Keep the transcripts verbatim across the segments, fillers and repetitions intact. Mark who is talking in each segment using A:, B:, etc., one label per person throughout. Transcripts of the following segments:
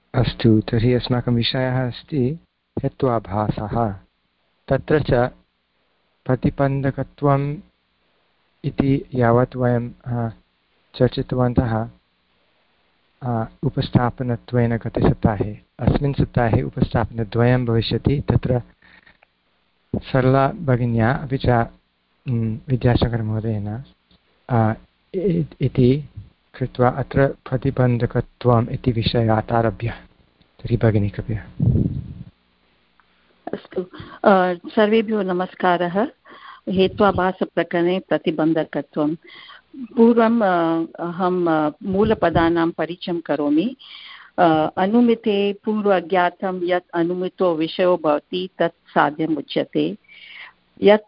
A: अस्तु, तर्हि अस्माकं विषयः अस्ति हेत्वाभासः। तत्र च प्रतिबन्धकत्वम् इति यावत् वयं चर्चितवन्तः उपस्थापनत्वेन गते सप्ताहे, अस्मिन् सप्ताहे उपस्थापनद्वयं भविष्यति। तत्र सरला भगिन्या अपि च विद्यासागरमहोदयेन इति कृत्वा अत्र प्रतिबन्धकत्वम् इति विषयात् आरभ्य। तर्हि भगिनी कृपया।
B: अस्तु, सर्वेभ्यो नमस्कारः। हेत्वाभासप्रकरणे प्रतिबन्धकत्वं पूर्वम् अहं मूलपदानां परिचयं करोमि। अनुमिते पूर्व अज्ञातं यत् अनुमितो विषयो भवति तत् साध्यम् उच्यते। यत्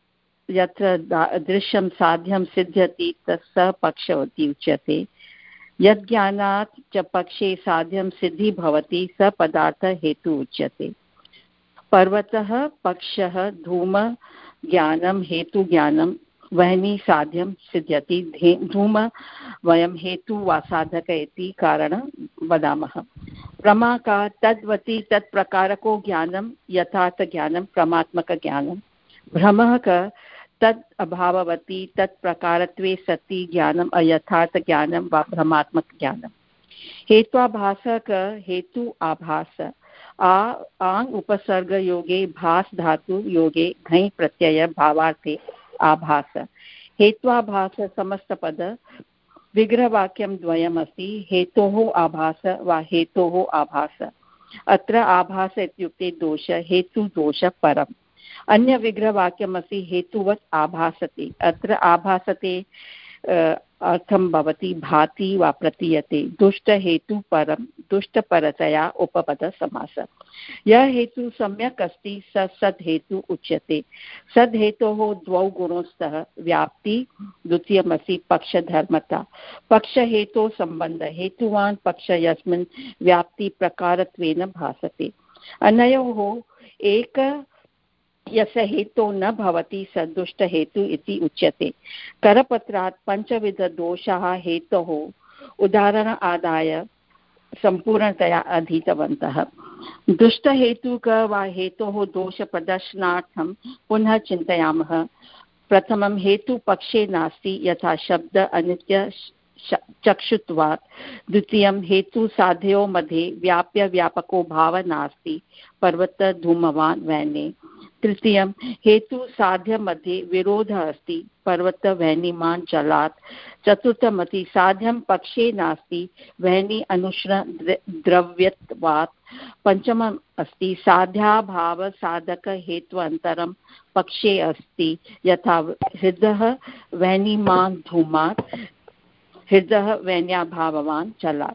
B: यत्र दृश्यं साध्यं सिद्ध्यति तत् स पक्षवती उच्यते। यद् ज्ञानात् च पक्षे साध्यं सिद्धि भवति स पदार्थ हेतु उच्यते। पर्वतः पक्षः धूम ज्ञानं हेतु ज्ञानं वह्नि साध्यं सिद्ध्यति। धूम वयं हेतु वा साधक इति कारणं वदामः। प्रमा का तद्वति तत्प्रकारको ज्ञानं यथार्थ ज्ञानं प्रमात्मक ज्ञानं। भ्रमः क तत् अभाववती तत्प्रकारत्वे सति ज्ञानम् अयथार्थ ज्ञानं वा भ्रमात्मक ज्ञानं। हेत्वाभासः क हेतु आभास। आ आंग उपसर्ग योगे भास धातु योगे घञ् प्रत्यय भावार्थे आभास। हेत्वाभास समस्तपद विग्रहवाक्यं द्वयमस्ति। हेतोः आभास वा हेतोः आभास। अत्र आभास इत्युक्ते दोष, हेतु दोष परम्। अन्य विग्रहवाक्यमस्ति हेतुवत् आभासते। अत्र आभासते अर्थं भवति भाति वा प्रतीयते। दुष्ट हेतु परं दुष्टपरतया उपपदसमासः। यः हेतु सम्यक् अस्ति स सद् हेतु उच्यते। सद् हेतोः द्वौ गुणौ स्तः। व्याप्ति द्वितीयमस्ति पक्षधर्मता। पक्षहेतोः सम्बन्ध हेतुवान् पक्ष यस्मिन् व्याप्ति प्रकारत्वेन भासते। अनयोः एक यस्य हेतु न भवति स दुष्टहेतु इति उच्यते। करपत्रात् पञ्चविधदोषाः हेतोः उदाहरण आदाय सम्पूर्णतया अधीतवन्तः। दुष्टहेतुक वा हेतोः दोषप्रदर्शनार्थं पुनः चिन्तयामः। प्रथमं हेतु पक्षे नास्ति यथा शब्द अनित्य चक्षुत्वात्। द्वितीयं हेतु साधयोः मध्ये व्याप्य व्यापको भाव नास्ति पर्वत धूमवान् वह्ने। तृतीयं हेतु साध्य मध्ये विरोधः अस्ति पर्वत वह्निमान् जलात्। चतुर्थमस्ति साध्यं पक्षे नास्ति वह्नि अनुष्ण द्रव्यत्वात्। पञ्चमम् अस्ति साध्याभाव साधक हेत्वन्तरं पक्षे अस्ति यथा हृदः वह्निमान् धूमात् हृदः वह्न्याभाववान् जलात्।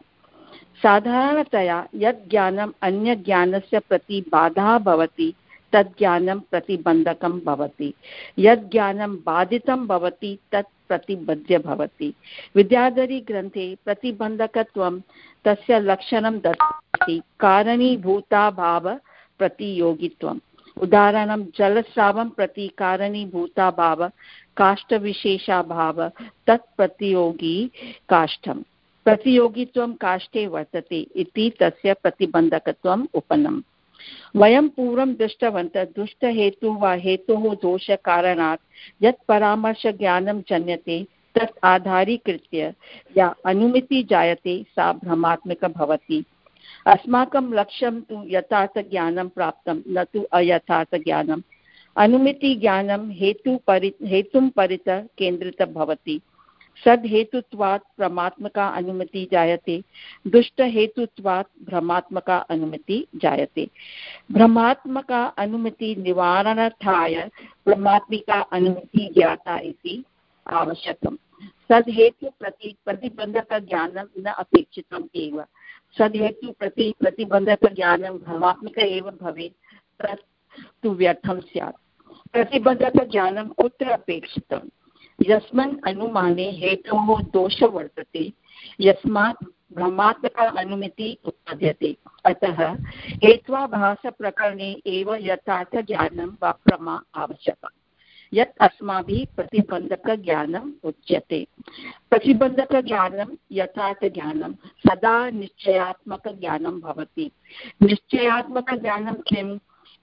B: साधारणतया यत् ज्ञानम् अन्य ज्ञानस्य प्रति बाधा भवति तत् ज्ञानं प्रतिबन्धकं भवति। यत् ज्ञानं बाधितं भवति तत् प्रतिबद्ध भवति। विद्याधरी ग्रन्थे प्रतिबन्धकत्वं तस्य लक्षणं दत्ति कारणीभूताभाव प्रतियोगित्वम्। उदाहरणं जलस्रावं प्रति कारणीभूताभाव काष्ठविशेषाभाव तत् प्रतियोगी काष्ठं। प्रतियोगित्वं काष्ठे वर्तते इति तस्य प्रतिबन्धकत्वम् उपनम्। वयं पूर्वं दृष्टवन्तः दुष्टहेतु वा हेतोः दोषकारणात् यत् परामर्शज्ञानं जन्यते तत् आधारीकृत्य या अनुमिति जायते सा भ्रमात्मिका भवति। अस्माकं लक्ष्यं तु यथार्थज्ञानं प्राप्तं न तु अयथार्थज्ञानम्। अनुमितिज्ञानं हेतु परि हेतुं परितः केन्द्रितं भवति। सद् हेतुत्वात् प्रमात्मका अनुमति जायते। दुष्ट हेतुत्वात् भ्रमात्मका अनुमति जायते। भ्रमात्मका अनुमति निवारणार्थाय प्रमात्मिका अनुमति ज्ञाता इति आवश्यकम्। सद् हेतु प्रति प्रतिबन्धक ज्ञानं न अपेक्षितम् एव। सद् हेतु प्रति प्रतिबन्धक ज्ञानं भ्रमात्मक एव भवेत् तत् तु व्यर्थं स्यात्। प्रतिबन्धक ज्ञानं कुत्र अपेक्षितम्? यस्मिन् अनुमाने हेतोः दोषः वर्तते यस्मात् भ्रमात्मका अनुमिति उत्पद्यते। अतः हेत्वाभासप्रकरणे एव यथार्थज्ञानं वा प्रमा आवश्यकम्। यत् अस्माभिः प्रतिबन्धकज्ञानम् उच्यते। प्रतिबन्धकज्ञानं यथार्थज्ञानं सदा निश्चयात्मकज्ञानं भवति। निश्चयात्मकज्ञानं किम्?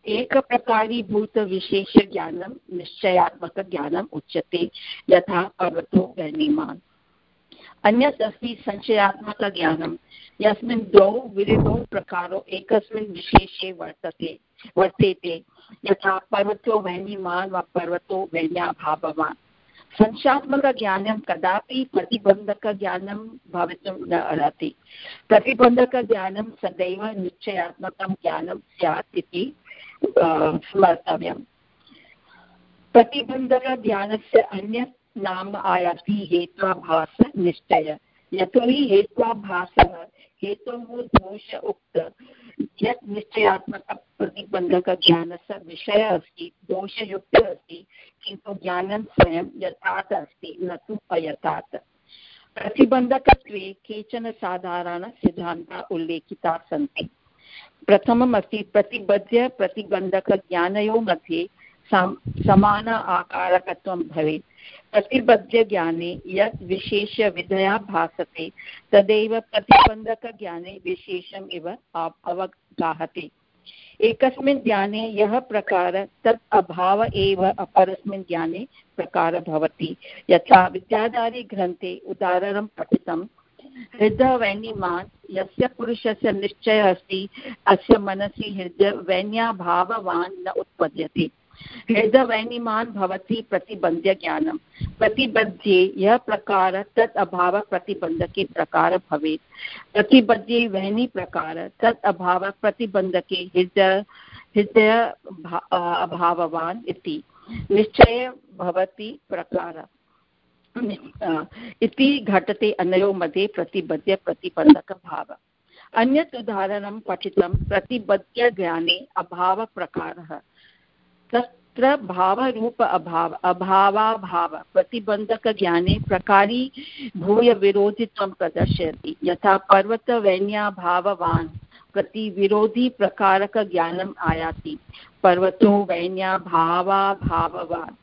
B: एकप्रकारीभूतविशेषज्ञानं निश्चयात्मकज्ञानम् उच्यते, यथा पर्वतो वह्निमान्। अन्यत् अस्ति संशयात्मकज्ञानं, यस्मिन् द्वौ विविधौ प्रकारौ एकस्मिन् विशेषे वर्तते वर्तेते, यथा पर्वतो वह्निमान् वा पर्वतो वह्न्याभाववान्। संशयात्मकज्ञानं कदापि प्रतिबन्धकज्ञानं भवितुं न अर्हति। प्रतिबन्धकज्ञानं सदैव निश्चयात्मकं ज्ञानं स्यात् इति स्मर्तव्यम्। प्रतिबन्धकज्ञानस्य अन्यत् नाम आयाति हेत्वाभास निश्चय। यतोहि हेत्वाभासः हेतोः दोष उक्त यत् निश्चयात्मक प्रतिबन्धकज्ञानस्य विषयः अस्ति दोषयुक्तः अस्ति, किन्तु ज्ञानं स्वयं यथार्थ अस्ति न तु अयथार्थ। प्रतिबन्धकत्वे केचन साधारणसिद्धान्ताः उल्लेखिताः सन्ति। प्रथमम् अस्ति प्रतिबद्ध प्रतिबन्धकज्ञानयोः मध्ये समान आकारकत्वं भवेत्। प्रतिबद्धज्ञाने यत् विशेषविधया भासते तदेव प्रतिबन्धकज्ञाने विशेषम् इव अवगाहते। एकस्मिन् ज्ञाने यः प्रकारः तत् अभाव एव अपरस्मिन् ज्ञाने प्रकारः भवति। यथा विद्याधारीग्रन्थे उदाहरणं पठितं, हृदयवह्निमान् यस्य पुरुषस्य निश्चयः अस्ति अस्य मनसि हृदयवह्न्याभाववान् न उत्पद्यते। हृदयवह्निमान् भवति प्रतिबन्धज्ञानं। प्रतिबध्ये यः प्रकारः तत् अभावः प्रतिबन्धके प्रकारः भवेत्। प्रतिबध्ये वह्नि प्रकारः तत् अभावः प्रतिबन्धके हृदय हृदय अभाववान् इति निश्चयः भवति प्रकारः इति घटते अनयोः मध्ये प्रतिबद्ध प्रतिबन्धकभावः। अन्यत् उदाहरणं पठितं प्रतिबद्धज्ञाने अभावप्रकारः। तत्र भावरूप अभाव अभावाभाव प्रतिबन्धकज्ञाने प्रकारी भूय विरोधित्वं प्रदर्शयति। यथा पर्वतवह्न्याभाववान् प्रति विरोधी प्रकारकज्ञानम् आयाति। पर्वतो वह्न्याभावाभाववान्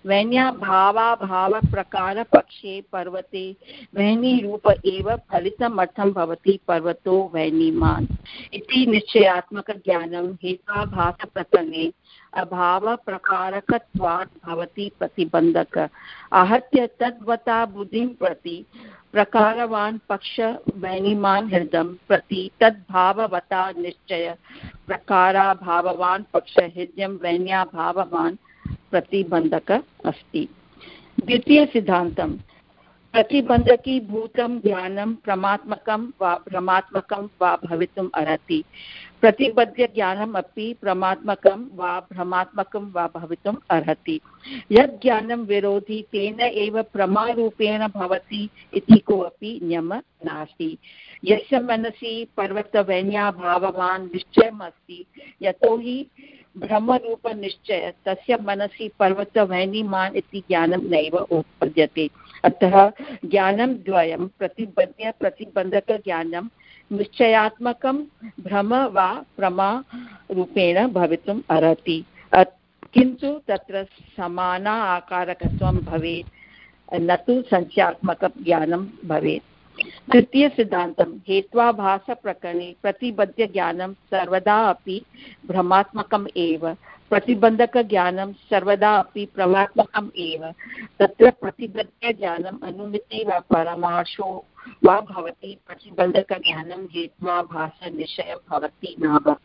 B: वह्न्याभावाभावप्रकारपक्षे पर्वते वह्निरूप एव फलितमर्थं भवति पर्वतो वह्निमान् इति निश्चयात्मकज्ञानं हेत्वाभासप्रकरणे अभावप्रकारकत्वात् भवति प्रतिबन्धक। आहत्य तद्वता बुद्धिं प्रति प्रकारवान् पक्ष वह्निमान् हृदयं प्रति तद्भाववता निश्चय प्रकाराभाववान् पक्ष हृदयं वह्न्याभाववान् प्रतिबन्धक अस्ति। द्वितीय सिद्धान्तं प्रतिबन्धकीभूतं ज्ञानं प्रमात्मकं वा भ्रमात्मकं वा भवितुम् अर्हति। प्रतिबद्धज्ञानम् अपि प्रमात्मकं वा भ्रमात्मकं वा भवितुम् अर्हति। यत् ज्ञानं विरोधी तेन एव प्रमारूपेण भवति इति कोऽपि नियमः नास्ति। यस्य मनसि पर्वतवह्न्याभाववान् निश्चयम् अस्ति, यतोहि भ्रमरूपनिश्चय तस्य मनसि पर्वतवह्निमान् इति ज्ञानं नैव उत्पद्यते। अतः ज्ञानं द्वयं प्रतिबद्ध प्रतिबन्धकज्ञानं निश्चयात्मकं भ्रम वा प्रमा रूपेण भवितुम् अर्हति, किन्तु तत्र समाना आकारकत्वं भवेत् न तु संख्यात्मकं ज्ञानं भवेत्। तृतीय सिद्धान्तं हेत्वाभासप्रकरणे प्रतिबद्धज्ञानं सर्वदा अपि भ्रमात्मकम् एव, प्रतिबन्धकज्ञानं सर्वदा अपि प्रमात्मकम् एव। तत्र प्रतिबद्धज्ञानम् अनुमिति वा परामर्शो वा भवति, प्रतिबन्धकज्ञानं हेत्वाभासनिश्चयं भवति नाम।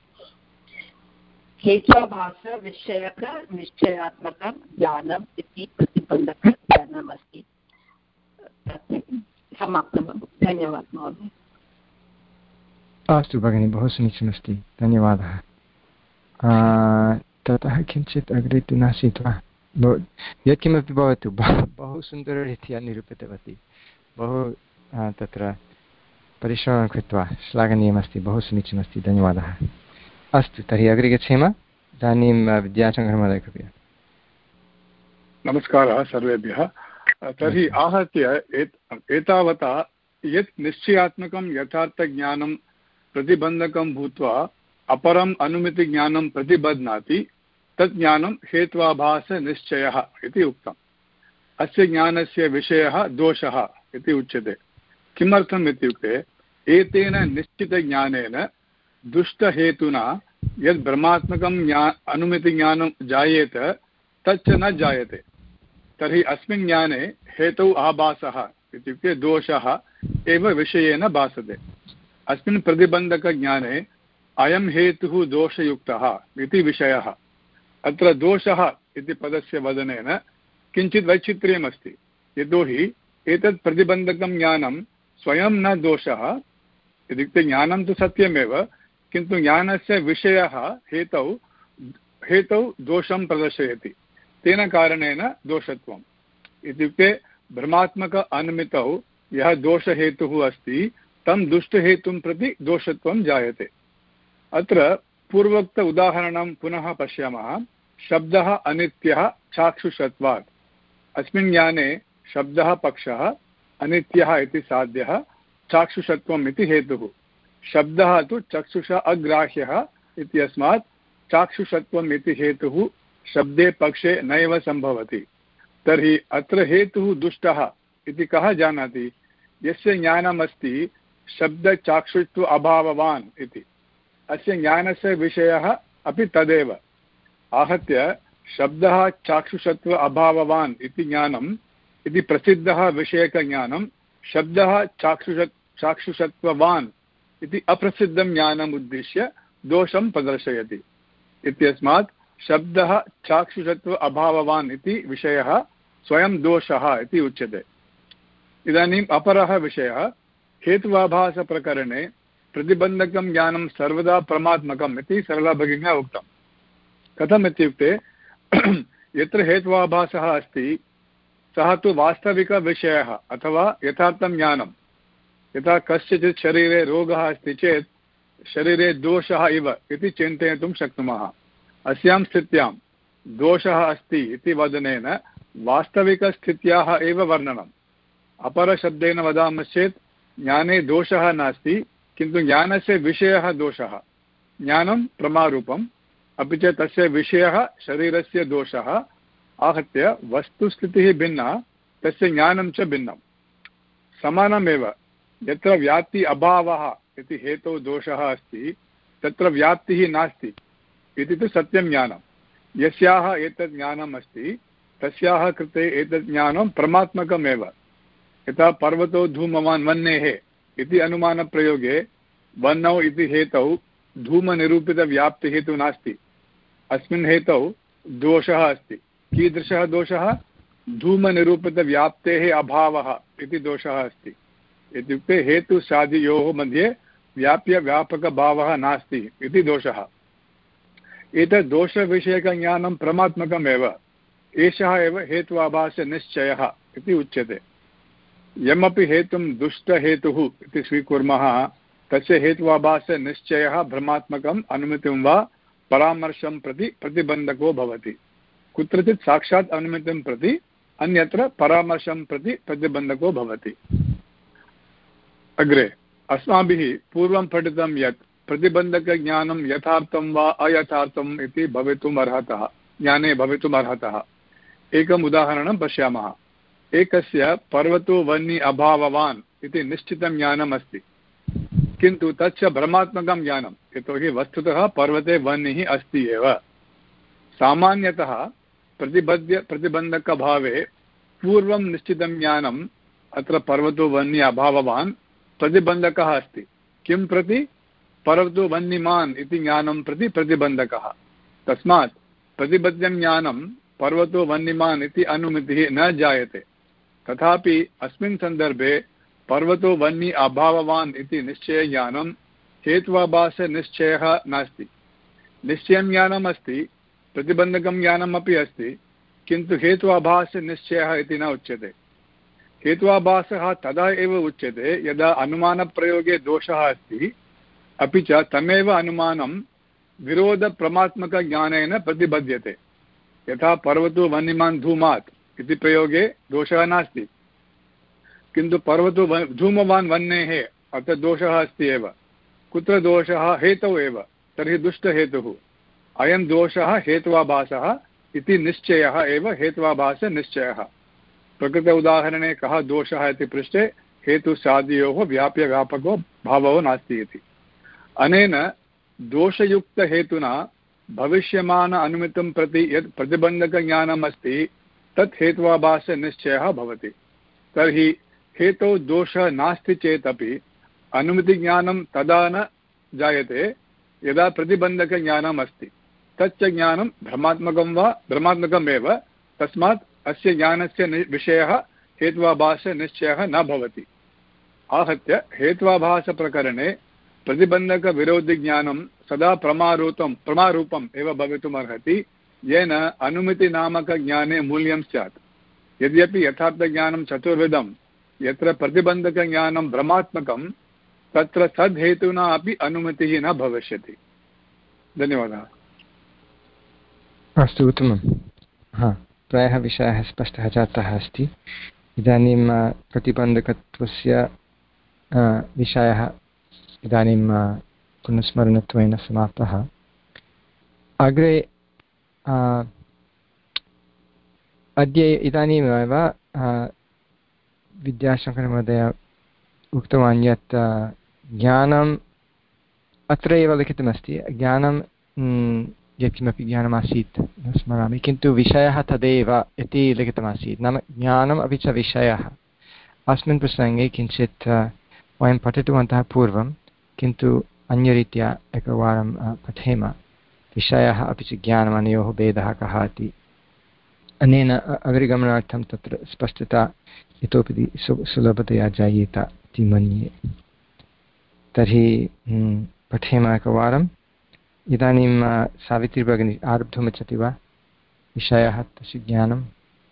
B: हेत्वाभासविषयक निश्चयात्मकं ज्ञानम् इति प्रतिबन्धकज्ञानम् अस्ति। समाप्तं। धन्यवादः महोदय।
A: अस्तु भगिनि, बहु समीचीनमस्ति, धन्यवादः। ततः किञ्चित् अग्रे तु नासीत् वा? यत्किमपि भवतु, बहु सुन्दररीत्या निरूपितवती, बहु तत्र परिश्रमं कृत्वा, श्लाघनीयमस्ति, बहु समीचीनमस्ति, धन्यवादः। अस्तु, तर्हि अग्रे गच्छेम। इदानीं विद्याशङ्करमहोदय कृपया।
C: नमस्कारः सर्वेभ्यः। तर्हि आहत्य एतावता यत् निश्चयात्मकं यथार्थज्ञानं प्रतिबन्धकं भूत्वा अपरम् अनुमितिज्ञानं प्रतिबध्नाति, तत् ज्ञानं हेत्वाभासनिश्चयः इति उक्तम्। अस्य ज्ञानस्य विषयः दोषः इति उच्यते। किमर्थम् इत्युक्ते एतेन निश्चितज्ञानेन दुष्टहेतुना यद् ब्रह्मात्मकं ज्ञा अनुमितिज्ञानं जायेत तच्च न जायते। तर्हि अस्मिन् ज्ञाने हेतौ आभासः इत्युक्ते दोषः एव विषयेन भासते। अस्मिन् प्रतिबन्धकज्ञाने अयं हेतुः दोषयुक्तः इति विषयः। अत्र दोषः इति पदस्य वदनेन किञ्चित् वैचित्र्यमस्ति। यतोहि एतत् प्रतिबन्धकं ज्ञानं स्वयं न दोषः, इत्युक्ते ज्ञानं तु सत्यमेव, किन्तु ज्ञानस्य विषयः हेतौ हेतौ दोषं प्रदर्शयति। तेन कारणेन दोषत्वम् इत्युक्ते भ्रमात्मक अनुमितौ यः दोषहेतुः अस्ति तं दुष्टहेतुं प्रति दोषत्वं जायते। अत्र पूर्वोक्त उदाहरणं पुनः पश्यामः। शब्दः अनित्यः चाक्षुषत्वात्। अस्मिन् ज्ञाने शब्दः पक्षः, अनित्यः इति साध्यः, चाक्षुषत्वम् इति हेतुः। शब्दः तु चक्षुषा अग्राह्यः इत्यस्मात् चाक्षुषत्वम् इति हेतुः शब्दे पक्षे नैव सम्भवति। तर्हि अत्र हेतुः दुष्टः इति कः जानाति? यस्य ज्ञानमस्ति शब्दचाक्षुत्व अभाववान् इति। अस्य ज्ञानस्य विषयः अपि तदेव। आहत्य शब्दः चाक्षुषत्व अभाववान् इति ज्ञानम् इति प्रसिद्धः विषयकज्ञानं शब्दः चाक्षुष चाक्षुषत्ववान् इति अप्रसिद्धं ज्ञानम् उद्दिश्य दोषं प्रदर्शयति। इत्यस्मात् शब्दः चाक्षुषत्व अभाववान् इति विषयः स्वयं दोषः इति उच्यते। इदानीम् अपरः विषयः, हेत्वाभासप्रकरणे प्रतिबन्धकं ज्ञानं सर्वदा प्रमात्मकम् इति सरलभगिन्या उक्तम्। कथम् इत्युक्ते यत्र हेत्वाभासः अस्ति सः तु वास्तविकविषयः अथवा यथार्थं ज्ञानं। यथा कस्यचित् शरीरे रोगः अस्ति चेत् शरीरे दोषः इव इति चिन्तयितुं शक्नुमः। अस्यां स्थित्यां दोषः अस्ति इति वदनेन वास्तविकस्थित्याः एव वर्णनम्। अपरशब्देन वदामश्चेत् ज्ञाने दोषः नास्ति, किन्तु ज्ञानस्य विषयः दोषः। ज्ञानं प्रमारूपम्, अपि च तस्य विषयः शरीरस्य दोषः। आहत्य वस्तुस्थितिः भिन्ना, तस्य ज्ञानं च भिन्नं। समानमेव यत्र व्याप्ति अभावः इति हेतौ दोषः अस्ति तत्र व्याप्तिः नास्ति इति तु सत्यं ज्ञानं। यस्याः एतत् ज्ञानम् अस्ति तस्याः कृते एतत् ज्ञानं परमात्मकमेव। यथा पर्वतो धूमवान् वह्नेः इति अनुमानप्रयोगे वह्नौ इति हेतौ धूमनिरूपितव्याप्तिः तु नास्ति। अस्मिन् हेतौ दोषः अस्ति। कीदृशः दोषः? धूमनिरूपितव्याप्तेः अभावः इति दोषः अस्ति। इत्युक्ते हेतुसाधियोः मध्ये व्याप्यव्यापकभावः नास्ति इति दोषः। एतत् दोषविषयकज्ञानं परमात्मकमेव। एषः एव हेत्वाभासनिश्चयः इति उच्यते। यमपि हेतुं दुष्टहेतुः इति स्वीकुर्मः तस्य हेत्वाभासनिश्चयः भ्रमात्मकम् अनुमितिं वा परामर्शं प्रति प्रतिबन्धको भवति। कुत्रचित् साक्षात् अनुमितिं प्रति, अन्यत्र परामर्शं प्रति प्रतिबन्धको भवति। अग्रे अस्माभिः पूर्वं पठितं यत् प्रतिबन्धकज्ञानं यथार्थं वा अयथार्थम् इति भवितुम् अर्हतः, ज्ञाने भवितुम् अर्हतः। एकम् उदाहरणं पश्यामः। एकस्य पर्वतो वह्नि अभाववान् इति निश्चितं ज्ञानम् अस्ति, किन्तु तच्च भ्रमात्मकं ज्ञानं, यतोहि वस्तुतः पर्वते वह्निः अस्ति एव। सामान्यतः प्रतिबद्ध प्रतिबन्धकभावे पूर्वं निश्चितं ज्ञानम् अत्र पर्वतो वह्नि अभाववान् प्रतिबन्धकः अस्ति। किं प्रति? पर्वतो वह्निमान् इति ज्ञानं प्रति प्रतिबन्धकः। तस्मात् प्रतिबद्धं ज्ञानं पर्वतो वह्निमान् इति अनुमितिः न जायते। तथापि अस्मिन् सन्दर्भे पर्वतो वह्नि अभाववान् इति निश्चयज्ञानं हेत्वाभासनिश्चयः नास्ति। निश्चयं ज्ञानम् अस्ति, प्रतिबन्धकं ज्ञानम् अपि अस्ति, किन्तु हेत्वाभासनिश्चयः इति न उच्यते। हेत्वाभासः तदा एव उच्यते यदा अनुमानप्रयोगे दोषः अस्ति, अपि च तमेव अनुमानं विरोधप्रमात्मकज्ञानेन प्रतिबध्यते। यथा पर्वतो वह्निमान् धूमात् इति प्रयोगे दोषः नास्ति, किन्तु पर्वतो धूमवान् वह्नेः अत्र दोषः अस्ति एव। कुत्र दोषः? हेतौ एव। तर्हि दुष्टहेतुः। अयं दोषः हेत्वाभासः इति निश्चयः एव हेत्वाभासनिश्चयः। प्रकृत उदाहरणे कः दोषः इति पृष्टे हेतुसादियोः व्याप्यव्यापको भावो नास्ति इति। अनेन दोषयुक्तहेतुना भविष्यमान अनुमितं प्रति यत् प्रतिबन्धकज्ञानम् अस्ति तत् हेत्वाभासनिश्चयः भवति। तर्हि हेतौ दोषः नास्ति चेदपि अनुमितिज्ञानं तदा न जायते यदा प्रतिबन्धकज्ञानम् अस्ति। तच्च ज्ञानं भ्रमात्मकं वा भ्रमात्मकमेव, तस्मात् अस्य ज्ञानस्य विषयः हेत्वाभासनिश्चयः न भवति। आहत्य हेत्वाभासप्रकरणे प्रतिबन्धकविरोधिज्ञानं सदा प्रमारूपं प्रमारूपम् एव भवितुम् अर्हति, येन अनुमितिनामकज्ञाने मूल्यं स्यात्। यद्यपि यथार्थज्ञानं चतुर्विधं, यत्र प्रतिबन्धकज्ञानं भ्रमात्मकं तत्र तद्हेतुना अपि अनुमतिः न भविष्यति। धन्यवादः।
A: अस्तु, उत्तमं। हा, प्रायः विषयः स्पष्टः जातः अस्ति। इदानीं प्रतिबन्धकत्वस्य विषयः इदानीं पुनस्मरणत्वेन समाप्तः। अग्रे अद्य इदानीमेव विद्याशङ्करमहोदय उक्तवान् यत् ज्ञानम् अत्र एव लिखितमस्ति, ज्ञानं यत्किमपि ज्ञानमासीत् न स्मरामि, किन्तु विषयः तदेव इति लिखितमासीत्। नाम ज्ञानम् अपि च विषयः। अस्मिन् प्रसङ्गे किञ्चित् वयं पठितवन्तः पूर्वं, किन्तु अन्यरीत्या एकवारं पठेम। विषयः अपि च ज्ञानम्, अनयोः भेदः कः इति। अनेन अग्रिगमनार्थं तत्र स्पष्टता इतोपि सुलभतया जायेत इति मन्ये। तर्हि पठेम एकवारम्। इदानीं सावित्री भगिनी आरब्धुमिच्छति वा? विषयः तस्य ज्ञानं।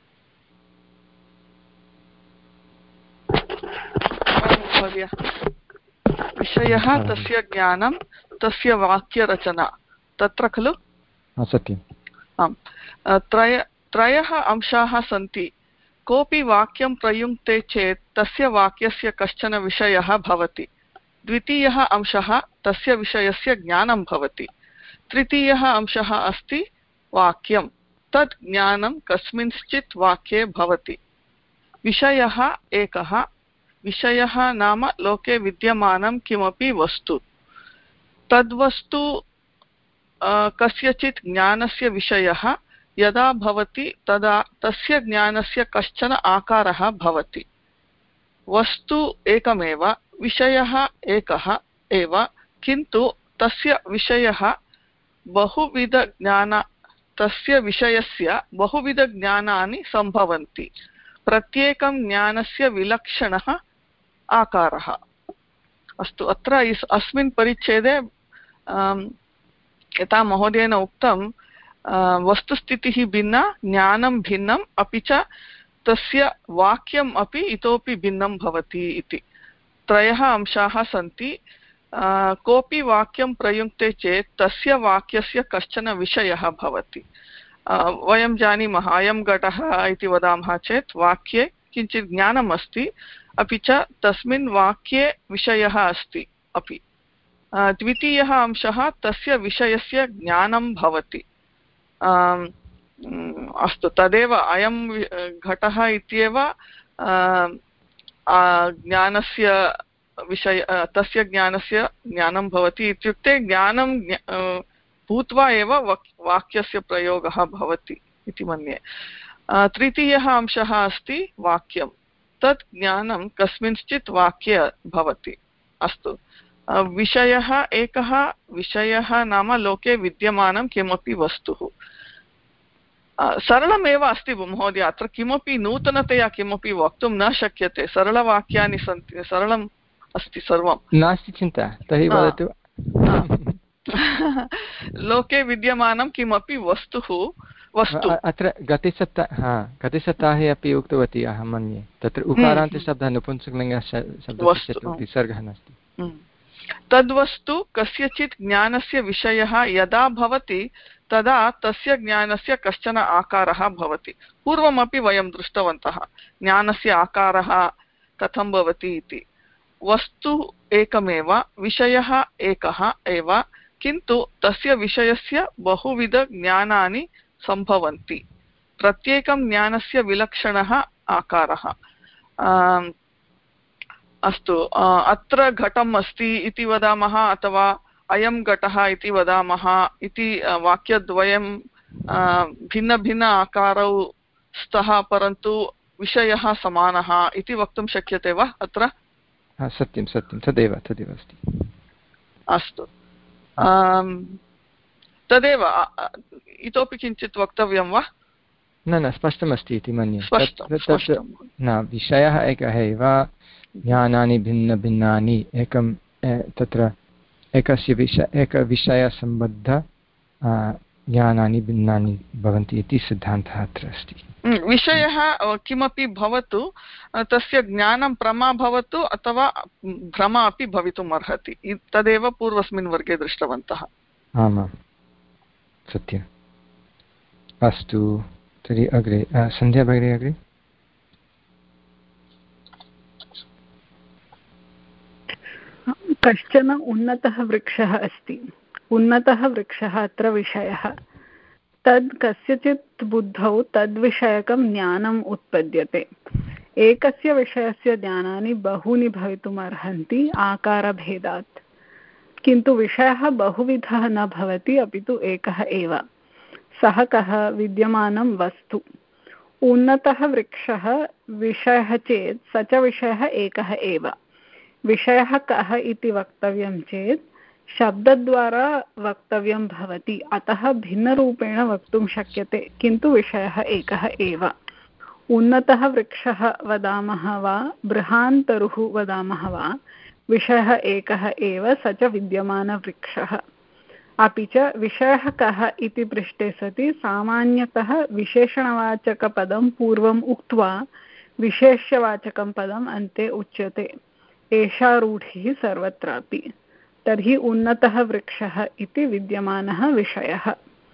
D: विषयः तस्य ज्ञानं तस्य वाक्यरचना, तत्र खलु?
A: सत्यम्।
D: आम्। त्रय त्रयः अंशाः सन्ति। कोऽपि वाक्यं प्रयुङ्क्ते चेत् तस्य वाक्यस्य कश्चन विषयः भवति। द्वितीयः अंशः तस्य विषयस्य ज्ञानं भवति। तृतीयः अंशः अस्ति वाक्यं। तत् ज्ञानं कस्मिंश्चित् वाक्ये भवति। विषयः एकः। विषयः नाम लोके विद्यमानं किमपि वस्तु। तद्वस्तु कस्यचित् ज्ञानस्य विषयः यदा भवति तदा तस्य ज्ञानस्य कश्चन आकारः भवति। वस्तु एकमेव, विषयः एकः एव, किन्तु तस्य विषयः बहुविधज्ञान तस्य विषयस्य बहुविधज्ञानानि सम्भवन्ति। प्रत्येकं ज्ञानस्य विलक्षणः आकारः। अस्तु, अत्र अस्मिन् परिच्छेदे यथा महोदयेन उक्तं, वस्तुस्थितिः भिन्ना, ज्ञानं भिन्नम्, अपि च तस्य वाक्यम् अपि इतोपि भिन्नं भवति इति। त्रयः अंशाः सन्ति। कोऽपि वाक्यं प्रयुङ्क्ते चेत् तस्य वाक्यस्य कश्चन विषयः भवति। वयं जानीमः, अयं घटः इति वदामः चेत् वाक्ये किञ्चित् ज्ञानम् अस्ति, अपि च तस्मिन् वाक्ये विषयः अस्ति अपि। द्वितीयः अंशः तस्य विषयस्य ज्ञानं भवति। अस्तु, तदेव अयं घटः इत्येव ज्ञानस्य विषय तस्य ज्ञानस्य ज्ञानं भवति इत्युक्ते ज्ञानं भूत्वा एव वाक्यस्य प्रयोगः भवति इति मन्ये। तृतीयः अंशः अस्ति वाक्यं। तत् ज्ञानं कस्मिंश्चित् वाक्ये भवति। अस्तु, विषयः एकः। विषयः नाम लोके विद्यमानं किमपि वस्तुः। सरलमेव अस्ति महोदय, अत्र किमपि नूतनतया किमपि वक्तुं न शक्यते। सरलवाक्यानि सन्ति, सरलम् अस्ति सर्वं।
A: नास्ति चिन्ता, तर्हि वदतु।
D: लोके विद्यमानं किमपि वस्तुः वस्तु।
A: अत्र गतिसत्ता हा गतिसत्ताहे अपि उक्तवती अहं मन्ये। तत्र उकारान्तशब्दः नपुंसकलिङ्गशब्दस्य विसर्गः नास्ति।
D: तद्वस्तु कस्यचित् ज्ञानस्य विषयः यदा भवति तदा तस्य ज्ञानस्य कश्चन आकारः भवति। पूर्वमपि वयं दृष्टवन्तः ज्ञानस्य आकारः कथं भवति इति। वस्तु एकमेव, विषयः एकः एव, किन्तु तस्य विषयस्य बहुविधज्ञानानि सम्भवन्ति। प्रत्येकं ज्ञानस्य विलक्षणः आकारः। अस्तु, अत्र घटम् अस्ति इति वदामः अथवा अयं घटः इति वदामः इति वाक्यद्वयं भिन्न भिन्न आकारौ स्तः, परन्तु विषयः समानः इति वक्तुं शक्यते वा अत्र?
A: सत्यं सत्यं, तदेव तदेव अस्ति।
D: अस्तु, तदेव। इतोपि किञ्चित् वक्तव्यं वा?
A: न न, स्पष्टमस्ति इति मन्ये।
D: न,
A: विषयः एकः एव, ज्ञानानि भिन्नभिन्नानि, एकं तत्र एकस्य विषय एकविषयसम्बद्ध ज्ञानानि भिन्नानि भवन्ति इति सिद्धान्तः अत्र अस्ति।
D: विषयः किमपि भवतु, तस्य ज्ञानं प्रमा भवतु अथवा भ्रमा अपि भवितुम् अर्हति। तदेव पूर्वस्मिन् वर्गे दृष्टवन्तः।
A: आमां, सत्यम्। अस्तु, तर्हि अग्रे सन्ध्या भगिनी अग्रे।
E: कश्चन उन्नतः वृक्षः अस्ति। उन्नतः वृक्षः अत्र विषयः। तद् कस्यचित् बुद्धौ तद्विषयकं ज्ञानम् उत्पद्यते। एकस्य विषयस्य ज्ञानानि बहूनि भवितुम् अर्हन्ति आकारभेदात्, किन्तु विषयः बहुविधः न भवति, अपि तु एकः एव। सः कः? विद्यमानं वस्तु। उन्नतः वृक्षः विषयः चेत् स च विषयः एकः एव। विषयः कः इति वक्तव्यं चेत् शब्दद्वारा वक्तव्यं भवति, अतः भिन्नरूपेण वक्तुं शक्यते, किन्तु विषयः एकः एव। उन्नतः वृक्षः वदामः वा बृहान्तरुः वदामः वा, विषयः एकः एव, स च विद्यमानवृक्षः। अपि च विषयः कः इति पृष्टे सति सामान्यतः विशेषणवाचकपदं पूर्वम् उक्त्वा विशेष्यवाचकं पदम् अन्ते उच्यते। एषा रूढिः सर्वत्रापि। तर्हि उन्नतः वृक्षः इति विद्यमानः विषयः।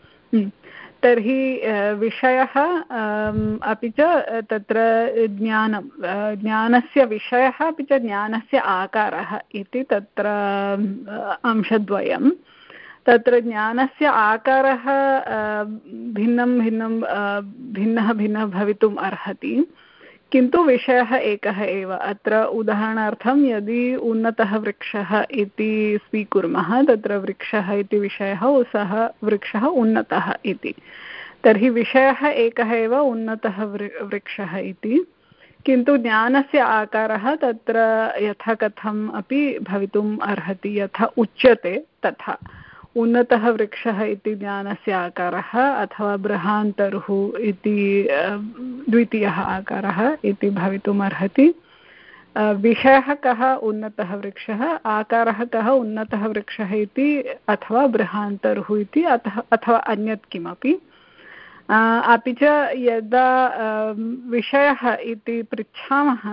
E: तर्हि विषयः अपि च तत्र ज्ञानं, ज्ञानस्य विषयः अपि च ज्ञानस्य आकारः इति तत्र अंशद्वयं। तत्र ज्ञानस्य आकारः भिन्नं भिन्नं भिन्नः भिन्नः भवितुम् अर्हति, किन्तु विषयः एकः एव। अत्र उदाहरणार्थं यदि उन्नतः वृक्षः इति स्वीकुर्मः, तत्र वृक्षः इति विषयः, सः वृक्षः उन्नतः इति, तर्हि विषयः एकः एव, उन्नतः वृक्षः इति, किन्तु ज्ञानस्य आकारः तत्र यथा कथम् अपि भवितुम् अर्हति, यथा उच्यते तथा। उन्नतः वृक्षः इति ज्ञानस्य आकारः, अथवा बृहान्तरुः इति द्वितीयः आकारः इति भवितुम् अर्हति। विषयः कः? उन्नतः वृक्षः। आकारः कः? उन्नतः वृक्षः इति, अथवा बृहान्तरुः इति, अथवा अन्यत् किमपि। अपि च यदा विषयः इति पृच्छामः,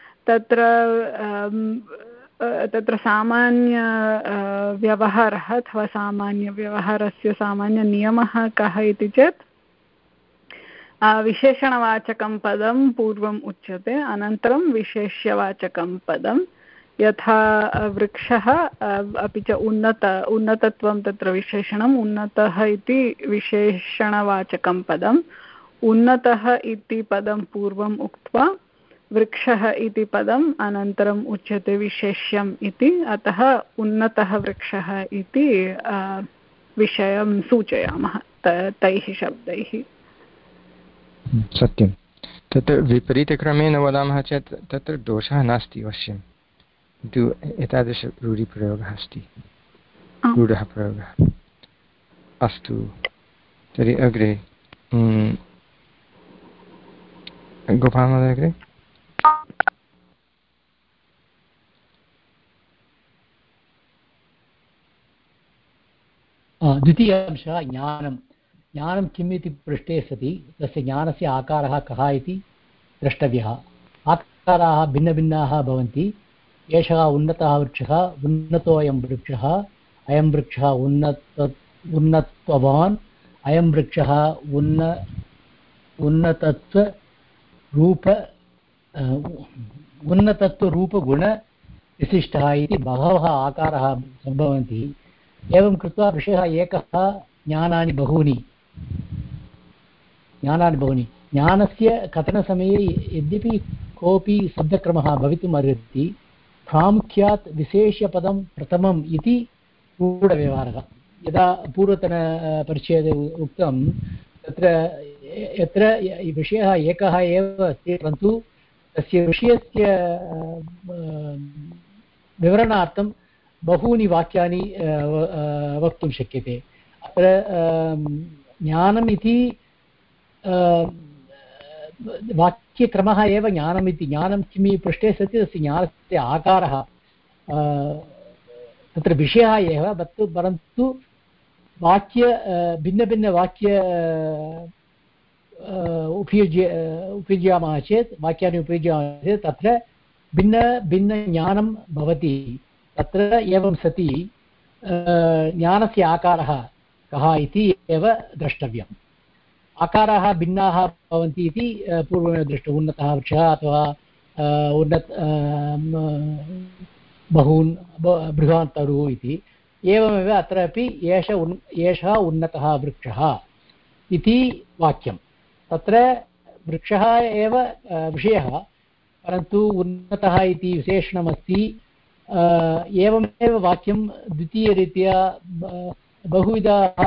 E: तत्र तत्र सामान्य व्यवहारः अथवा सामान्यव्यवहारस्य सामान्यनियमः कः इति चेत् विशेषणवाचकं पदं पूर्वम् उच्यते, अनन्तरं विशेष्यवाचकं पदं। यथा वृक्षः अपि च उन्नत उन्नतत्वं तत्र विशेषणम्, उन्नतः इति विशेषणवाचकं पदम्। उन्नतः इति पदं पूर्वम् उक्त्वा वृक्षः इति पदम् अनन्तरम् उच्यते विशेष्यम् इति, अतः उन्नतः वृक्षः इति विषयं सूचयामः तैः शब्दैः।
A: सत्यं। तत्र विपरीतक्रमेण वदामः चेत् तत्र दोषः नास्ति अवश्यं, किन्तु एतादृशरूढिप्रयोगः अस्ति, रूढः प्रयोगः। अस्तु, तर्हि अग्रे गोपालमहोदय अग्रे।
F: द्वितीयांशः ज्ञानं। ज्ञानं किम् इति पृष्टे सति तस्य ज्ञानस्य आकारः कः इति द्रष्टव्यः। आकाराः भिन्नभिन्नाः भवन्ति। एषः उन्नतः वृक्षः, उन्नतोऽयं वृक्षः, अयं वृक्षः उन्नत उन्नतवान्, अयं वृक्षः उन्न उन्नतत्वरूप उन्नतत्वरूपगुणविशिष्टः इति बहवः आकाराः सम्भवन्ति। एवं कृत्वा विषयः एकः ज्ञानानि बहूनि ज्ञानानि बहूनि ज्ञानस्य कथनसमये यद्यपि कोऽपि शब्दक्रमः भवितुम् अर्हति प्रामुख्यात् विशेष्यपदं प्रथमम् इति रूढव्यवहारः यदा पूर्वतनपरिच्छेदे उक्तं तत्र यत्र विषयः एकः एव अस्ति परन्तु तस्य विषयस्य विवरणार्थं बहूनि वाक्यानि वक्तुं शक्यते अत्र ज्ञानम् इति वाक्यक्रमः एव ज्ञानम् इति ज्ञानं किम् पृष्ठे सति तस्य ज्ञानस्य आकारः तत्र विषयः एव तत्तु परन्तु वाक्य भिन्नभिन्नवाक्य उपयुज्य उपयुज्यामः चेत् वाक्यानि उपयुज्यामः चेत् तत्र भिन्नभिन्नज्ञानं भवति तत्र एवं सति ज्ञानस्य आकारः कः इति एव द्रष्टव्यम् आकाराः भिन्नाः भवन्ति इति पूर्वमेव दृष्टम् उन्नतः वृक्षः अथवा उन्नत बहून् बृहन् तरुः इति एवमेव अत्रापि एष उन् एषः उन्नतः वृक्षः इति वाक्यं तत्र वृक्षः एव विषयः परन्तु उन्नतः इति विशेषणमस्ति एवमेव वाक्यं द्वितीयरीत्या बहुविधाः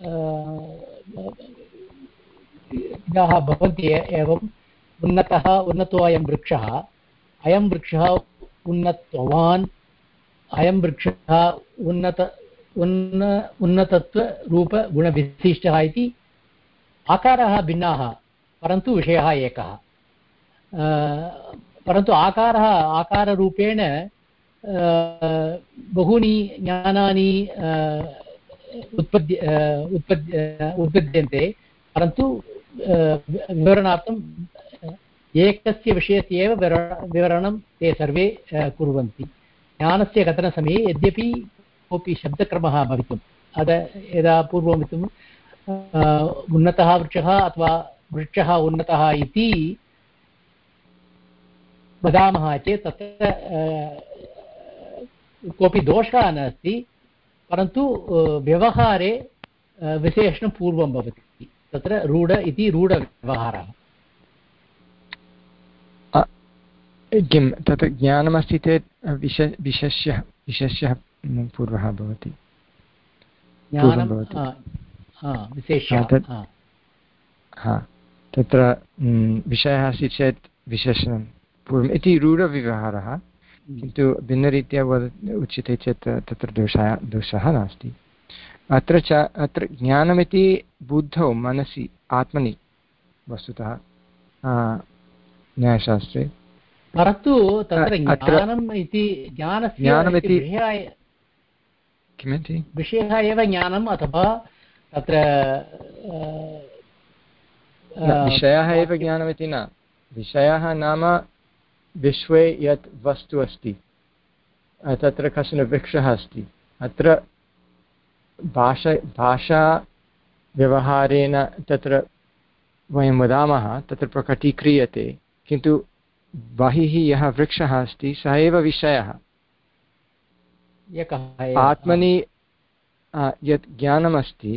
F: विधाः भवन्ति एवम् उन्नतः उन्नतो अयं वृक्षः अयं वृक्षः उन्नतवान् अयं वृक्षः उन्नत उन्न उन्नतत्वरूपगुणविशिष्टः इति आकाराः भिन्नाः परन्तु विषयः एकः परन्तु आकारः आकाररूपेण बहूनि ज्ञानानि उत्पद्य उत्पद्य उत्पद्यन्ते परन्तु विवरणार्थम् एकस्य विषयस्य एव विवरणं ते सर्वे कुर्वन्ति ज्ञानस्य कथनसमये यद्यपि कोऽपि शब्दक्रमः भवितुम् अत यदा पूर्वम् उन्नतः वृक्षः अथवा वृक्षः उन्नतः इति वदामः चेत् तत्र कोऽपि दोषः नास्ति परन्तु व्यवहारे विशेषणं पूर्वं भवति तत्र रूढ इति रूढव्यवहारः
A: किं तत्र ज्ञानमस्ति चेत् विश विशेष्यः विशेष्यः पूर्वः भवति हा तत्र विषयः अस्ति चेत् विशेषणं पूर्वम् इति रूढव्यवहारः किन्तु भिन्नरीत्या वद उच्यते चेत् तत्र दोषः दोषः नास्ति अत्र च अत्र ज्ञानमिति बुद्धौ मनसि आत्मनि वस्तुतः न्यायशास्त्रे
F: परन्तु तत्र ज्ञानम् इति ज्ञानस्य
A: किमिति
F: विषयः एव ज्ञानम् अथवा तत्र
A: विषयः एव ज्ञानमिति न विषयः नाम विश्वे यत् वस्तु अस्ति तत्र कश्चन वृक्षः अस्ति अत्र भाषा भाषाव्यवहारेण तत्र वयं वदामः तत्र प्रकटीक्रियते किन्तु बहिः यः वृक्षः अस्ति सः एव विषयः आत्मनि यत् ज्ञानमस्ति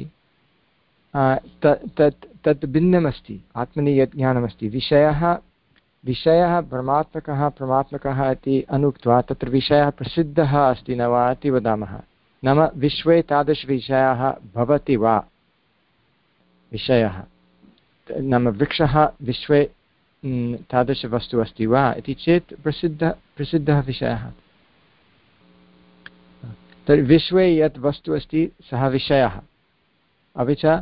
A: तत् तत् भिन्नमस्ति आत्मनि यत् ज्ञानमस्ति विषयः विषयः परमात्मकः परमात्मकः इति अनुक्त्वा तत्र विषयः प्रसिद्धः अस्ति न वा इति वदामः नाम विश्वे तादृशविषयः भवति वा विषयः नाम वृक्षः विश्वे तादृशवस्तु अस्ति वा इति चेत् प्रसिद्धः प्रसिद्धः विषयः तर्हि विश्वे यत् वस्तु अस्ति सः विषयः अपि च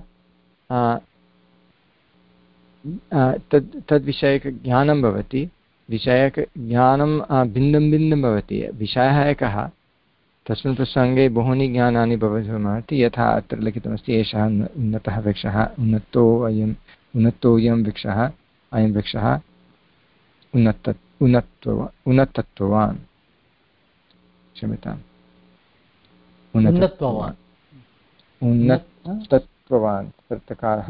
A: तद् तद्विषयकज्ञानं भवति विषयकज्ञानं भिन्नं भिन्नं भवति विषयः एकः तस्मिन् प्रसङ्गे बहूनि ज्ञानानि भवितुमर्हति यथा अत्र लिखितमस्ति एषः उन्नतः वृक्षः उन्नतो अयम् उन्नतोऽयं वृक्षः अयं वृक्षः उन्नत उन्नत्व उन्नतत्ववान् क्षम्यताम् उन्नतत्ववान् उन्नतत्ववान् तत्कालः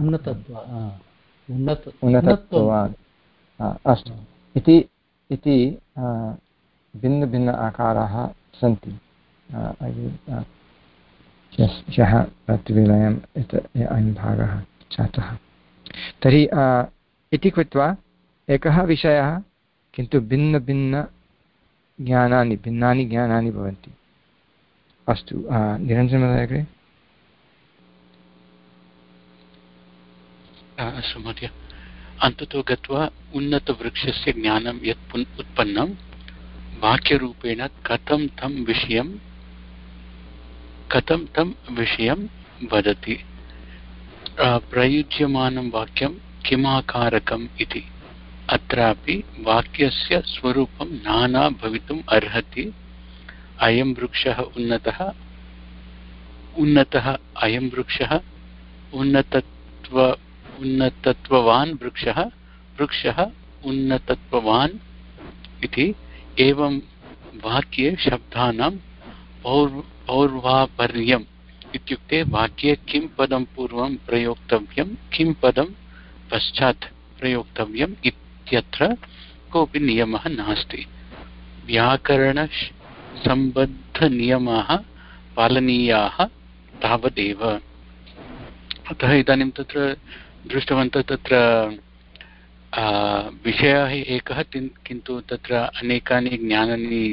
A: उन्नतत्ववान् अस्तु इति इति भिन्नभिन्न आकाराः सन्ति ह्यः रात्रिवेलायाम् एत अयं भागः जातः। तर्हि इति कृत्वा एकः विषयः किन्तु भिन्नभिन्नज्ञानानि भिन्नानि ज्ञानानि भवन्ति। अस्तु, निरञ्जनमहोदय अग्रे।
G: अस्तु महोदय, अन्ततो गत्वा उन्नतवृक्षस्य ज्ञानं यत् उत्पन्नं वाक्यरूपेण कथं तं विषयं कथं तं विषयं वदति। प्रयुज्यमानं वाक्यं किमाकारकम् इति। अत्रापि वाक्यस्य स्वरूपं नाना भवितुम् अर्हति। अयं वृक्षः उन्नतः उन्नतः अयं वृक्षः उन्नतत्व उन्नतत्ववान् वृक्षः वृक्षः उन्नतत्ववान् इति। एवं वाक्ये शब्दानां पौर्व पौर्वापर्यम् इत्युक्ते वाक्ये किं पदं पूर्वं प्रयोक्तव्यं किं पदं पश्चात् प्रयोक्तव्यम् इत्यत्र कोऽपि नियमः नास्ति। व्याकरणसम्बद्धनियमाः पालनीयाः तावदेव। अतः इदानीं तत्र दृष्टवन्तः तत्र विषयः एकः, किन्तु तत्र अनेकानि ज्ञानानि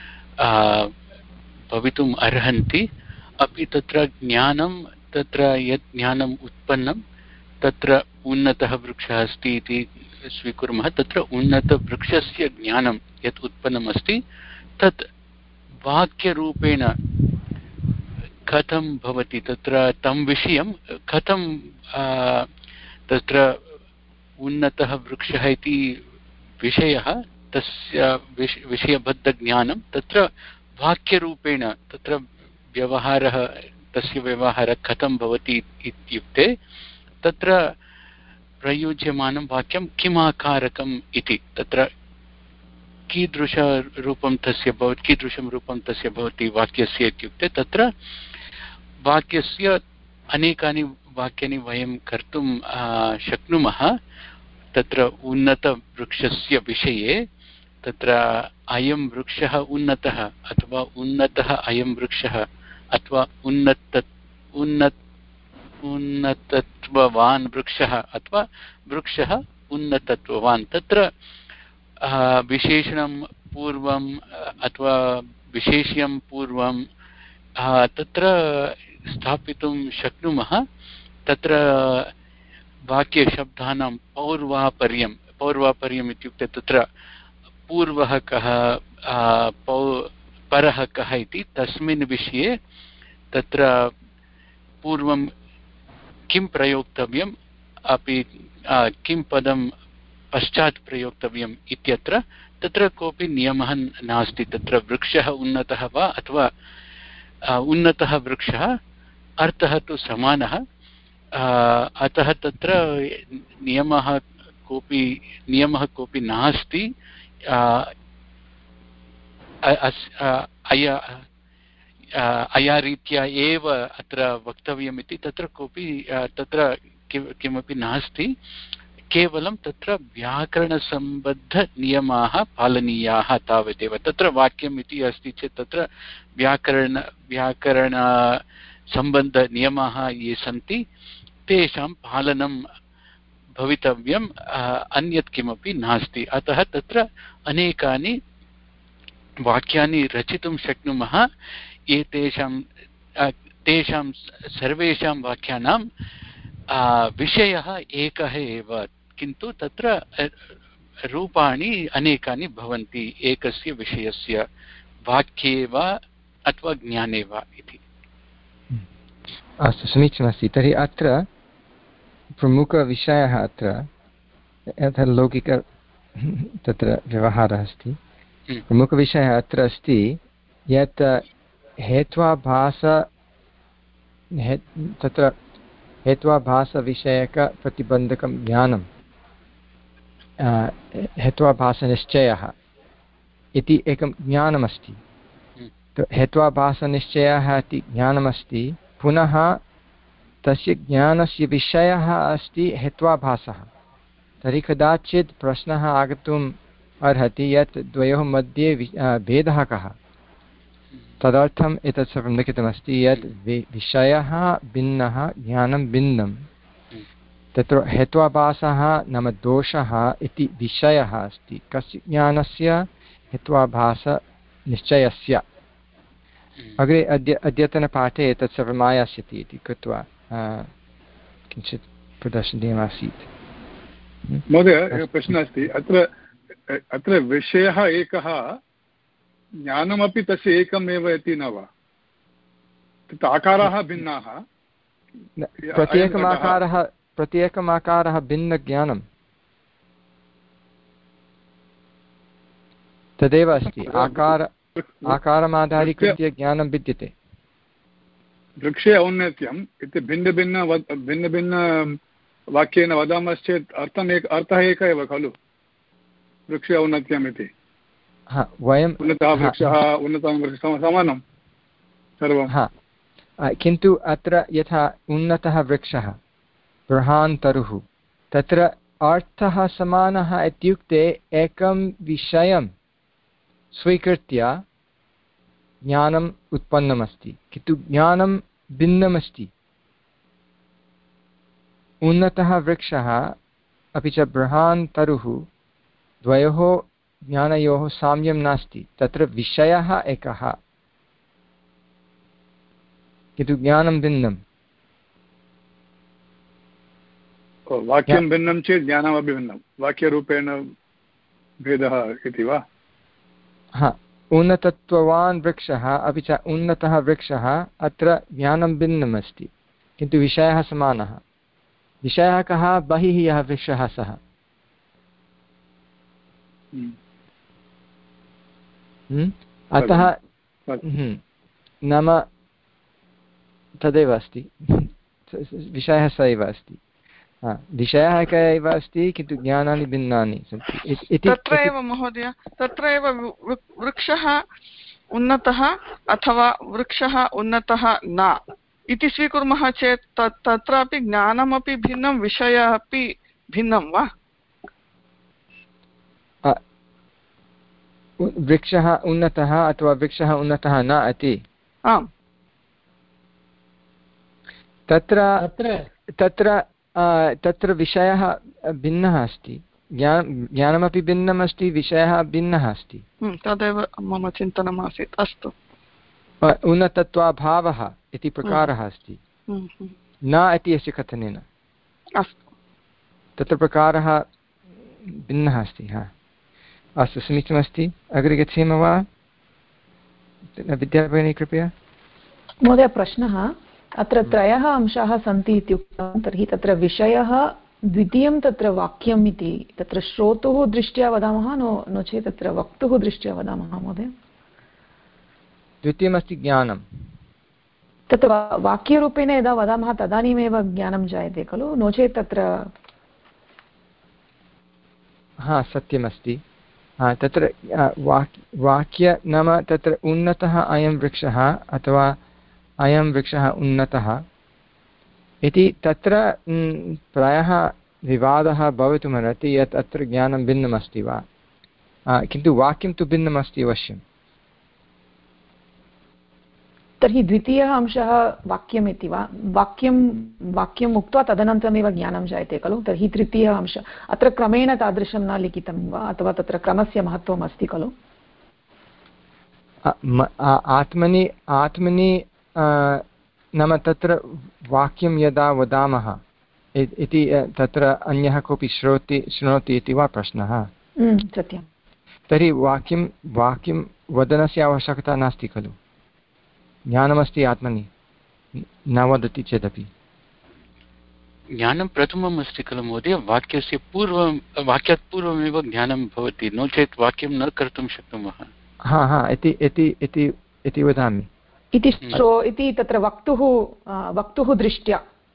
G: भवितुम् अर्हन्ति अपि। तत्र ज्ञानं तत्र यत् ज्ञानम् उत्पन्नं तत्र उन्नतः वृक्षः अस्ति इति स्वीकुर्मः। तत्र उन्नतवृक्षस्य ज्ञानं यत् उत्पन्नम् अस्ति तत् वाक्यरूपेण कथं भवति, तत्र तं विषयं कथं तत्र उन्नतः वृक्षः इति विषयः तस्य विष विषयबद्धज्ञानं तत्र वाक्यरूपेण तत्र व्यवहारः तस्य व्यवहारः कथं भवति इत्युक्ते तत्र प्रयुज्यमानं वाक्यं किमाकारकम् इति। तत्र कीदृशरूपं तस्य भवति कीदृशं रूपं तस्य भवति वाक्यस्य इत्युक्ते तत्र वाक्यस्य अनेकानि वाक्यानि वयं कर्तुं शक्नुमः। तत्र उन्नतवृक्षस्य विषये तत्र अयं वृक्षः उन्नतः अथवा उन्नतः अयं वृक्षः अथवा उन्नत उन्नत उन्नतत्ववान् वृक्षः अथवा वृक्षः उन्नतत्ववान्। तत्र विशेषणं पूर्वम् अथवा विशेष्यं पूर्वं तत्र स्थापितुं शक्नुमः। तत्र वाक्यशब्दानां पौर्वापर्यं पौर्वापर्यम् इत्युक्ते तत्र पूर्वः कः पौ परः कः इति तस्मिन् विषये तत्र पूर्वं किं प्रयोक्तव्यम् अपि किं पदं पश्चात् प्रयोक्तव्यम् इत्यत्र तत्र कोऽपि नियमः नास्ति। तत्र वृक्षः उन्नतः वा अथवा उन्नतः वृक्षः अर्थः तु समानः। अतः तत्र नियमः कोऽपि नियमः कोऽपि नास्ति। अया अया रीत्या एव अत्र वक्तव्यम् इति तत्र कोऽपि तत्र किमपि नास्ति। केवलं तत्र व्याकरणसम्बद्धनियमाः पालनीयाः तावदेव। तत्र वाक्यम् इति अस्ति चेत् तत्र व्याकरण व्याकरणसम्बद्धनियमाः ये सन्ति तेषां पालनं भवितव्यम्, अन्यत् किमपि नास्ति। अतः तत्र अनेकानि वाक्यानि रचितुं शक्नुमः। एतेषां तेषां सर्वेषां वाक्यानां विषयः एकः एव, किन्तु तत्र रूपाणि अनेकानि भवन्ति एकस्य विषयस्य वाक्ये वा अथवा ज्ञाने वा इति।
A: अस्तु, समीचीनमस्ति। तर्हि अत्र प्रमुखविषयः अत्र यथा लौकिक तत्र व्यवहारः अस्ति। प्रमुखविषयः अत्र अस्ति यत् हेत्वाभास तत्र हेत्वाभासविषयकप्रतिबन्धकं ज्ञानं हेत्वाभासनिश्चयः इति एकं ज्ञानमस्ति। हेत्वाभासनिश्चयः इति ज्ञानमस्ति, पुनः तस्य ज्ञानस्य विषयः अस्ति हेत्वाभासः। तर्हि कदाचित् प्रश्नः आगतुम् अर्हति यत् द्वयोः मध्ये भेदः कः तदर्थम् एतत् सर्वं लिखितमस्ति यत् विषयः भिन्नः ज्ञानं भिन्नं तत्र हेत्वाभासः नाम दोषः इति विषयः अस्ति कस्य ज्ञानस्य हेत्वाभासनिश्चयस्य अग्रे अद्य अद्यतनपाठे एतत् सर्वम् आयास्यति इति कृत्वा किञ्चित् प्रदर्शनीयमासीत्।
C: महोदय प्रश्नः अस्ति अत्र अत्र विषयः एकः ज्ञानमपि तस्य एकमेव इति न वा तत् आकाराः भिन्नाः
A: प्रत्येकम् आकारः प्रत्येकम् आकारः भिन्नज्ञानं तदेव अस्ति आकार आकारमाधारीकृत्य ज्ञानं विद्यते।
C: वृक्षे औन्नत्यम् इति भिन्नभिन्न भिन्नभिन्न वाक्येन वदामश्चेत् अर्थम् एक अर्थः एकः एव खलु वृक्षे औन्नत्यम् इति
A: वयम्
C: उन्नतः वृक्षः उन्नतः वृक्षः समानं सर्वं
A: किन्तु अत्र यथा उन्नतः वृक्षः बृहान् तरुः तत्र अर्थः समानः इत्युक्ते एकं विषयं स्वीकृत्य ज्ञानम् उत्पन्नमस्ति किन्तु ज्ञानं भिन्नमस्ति। उन्नतः वृक्षः अपि च बृहान् तरुः द्वयोः ज्ञानयोः साम्यं नास्ति तत्र विषयः एकः किन्तु ज्ञानं भिन्नं।
C: वाक्यं भिन्नं चेत् ज्ञानमपि भिन्नं वाक्यरूपेण भेदः इति वा?
A: हा उन्नतत्ववान् वृक्षः अपि च उन्नतः वृक्षः अत्र ज्ञानं भिन्नम् अस्ति किन्तु विषयः समानः। विषयः कः बहिः यः वृक्षः सः अतः नाम तदेव अस्ति विषयः स एव अस्ति विषयः एकः एव अस्ति किन्तु ज्ञानानि भिन्नानि सन्ति।
D: तत्र एव महोदय तत्र एव वृक्षः उन्नतः अथवा वृक्षः उन्नतः न इति स्वीकुर्मः चेत् तत्रापि ज्ञानमपि भिन्नं विषयः अपि भिन्नं वा?
A: वृक्षः उन्नतः अथवा वृक्षः उन्नतः न इति
D: आम्
A: तत्र तत्र तत्र विषयः भिन्नः अस्ति ज्ञान ज्ञानमपि भिन्नम् अस्ति विषयः भिन्नः अस्ति
D: तदेव मम चिन्तनम् आसीत्। अस्तु
A: उन्नतत्वाभावः इति प्रकारः अस्ति न इति अस्य कथनेन
D: अस्तु
A: तत्र प्रकारः भिन्नः अस्ति। हा अस्तु समीचीनमस्ति अग्रे गच्छेम वा विद्याभगिनी कृपया।
H: महोदय प्रश्नः अत्र त्रयः अंशाः सन्ति इत्युक्तं तर्हि तत्र विषयः द्वितीयं तत्र वाक्यम् इति तत्र श्रोतुः दृष्ट्या वदामः नो नो चेत् तत्र वक्तुः दृष्ट्या वदामः महोदय?
A: द्वितीयमस्ति ज्ञानं
H: तत्र वाक्यरूपेण यदा वदामः तदानीमेव ज्ञानं जायते खलु नो चेत् तत्र
A: हा सत्यमस्ति। हा तत्र वाक्य वाक्य नाम तत्र उन्नतः अयं वृक्षः अथवा अयं वृक्षः उन्नतः इति तत्र प्रायः विवादः भवितुमर्हति यत् अत्र ज्ञानं भिन्नमस्ति वा किन्तु वाक्यं तु भिन्नमस्ति अवश्यं।
H: तर्हि द्वितीयः अंशः वाक्यम् इति वा वाक्यं वाक्यम् उक्त्वा तदनन्तरमेव ज्ञानं जायते खलु तर्हि तृतीयः अंशः अत्र क्रमेण तादृशं न लिखितं वा अथवा तत्र क्रमस्य महत्त्वम् अस्ति खलु?
A: आत्मनि आत्मनि नाम तत्र वाक्यं यदा वदामः इति तत्र अन्यः कोऽपि श्रोति शृणोति इति वा प्रश्नः?
H: सत्यं।
A: तर्हि वाक्यं वाक्यं वदनस्य आवश्यकता नास्ति खलु ज्ञानमस्ति आत्मनि न वदति चेदपि
G: ज्ञानं प्रथमम् अस्ति खलु महोदय वाक्यस्य पूर्वं वाक्यात् पूर्वमेव ज्ञानं भवति नो चेत् वाक्यं न कर्तुं शक्नुमः।
A: हा हा इति इति इति इति वदामि
H: इति श्रो इति तत्र वक्तुः वक्तुः दृष्ट्या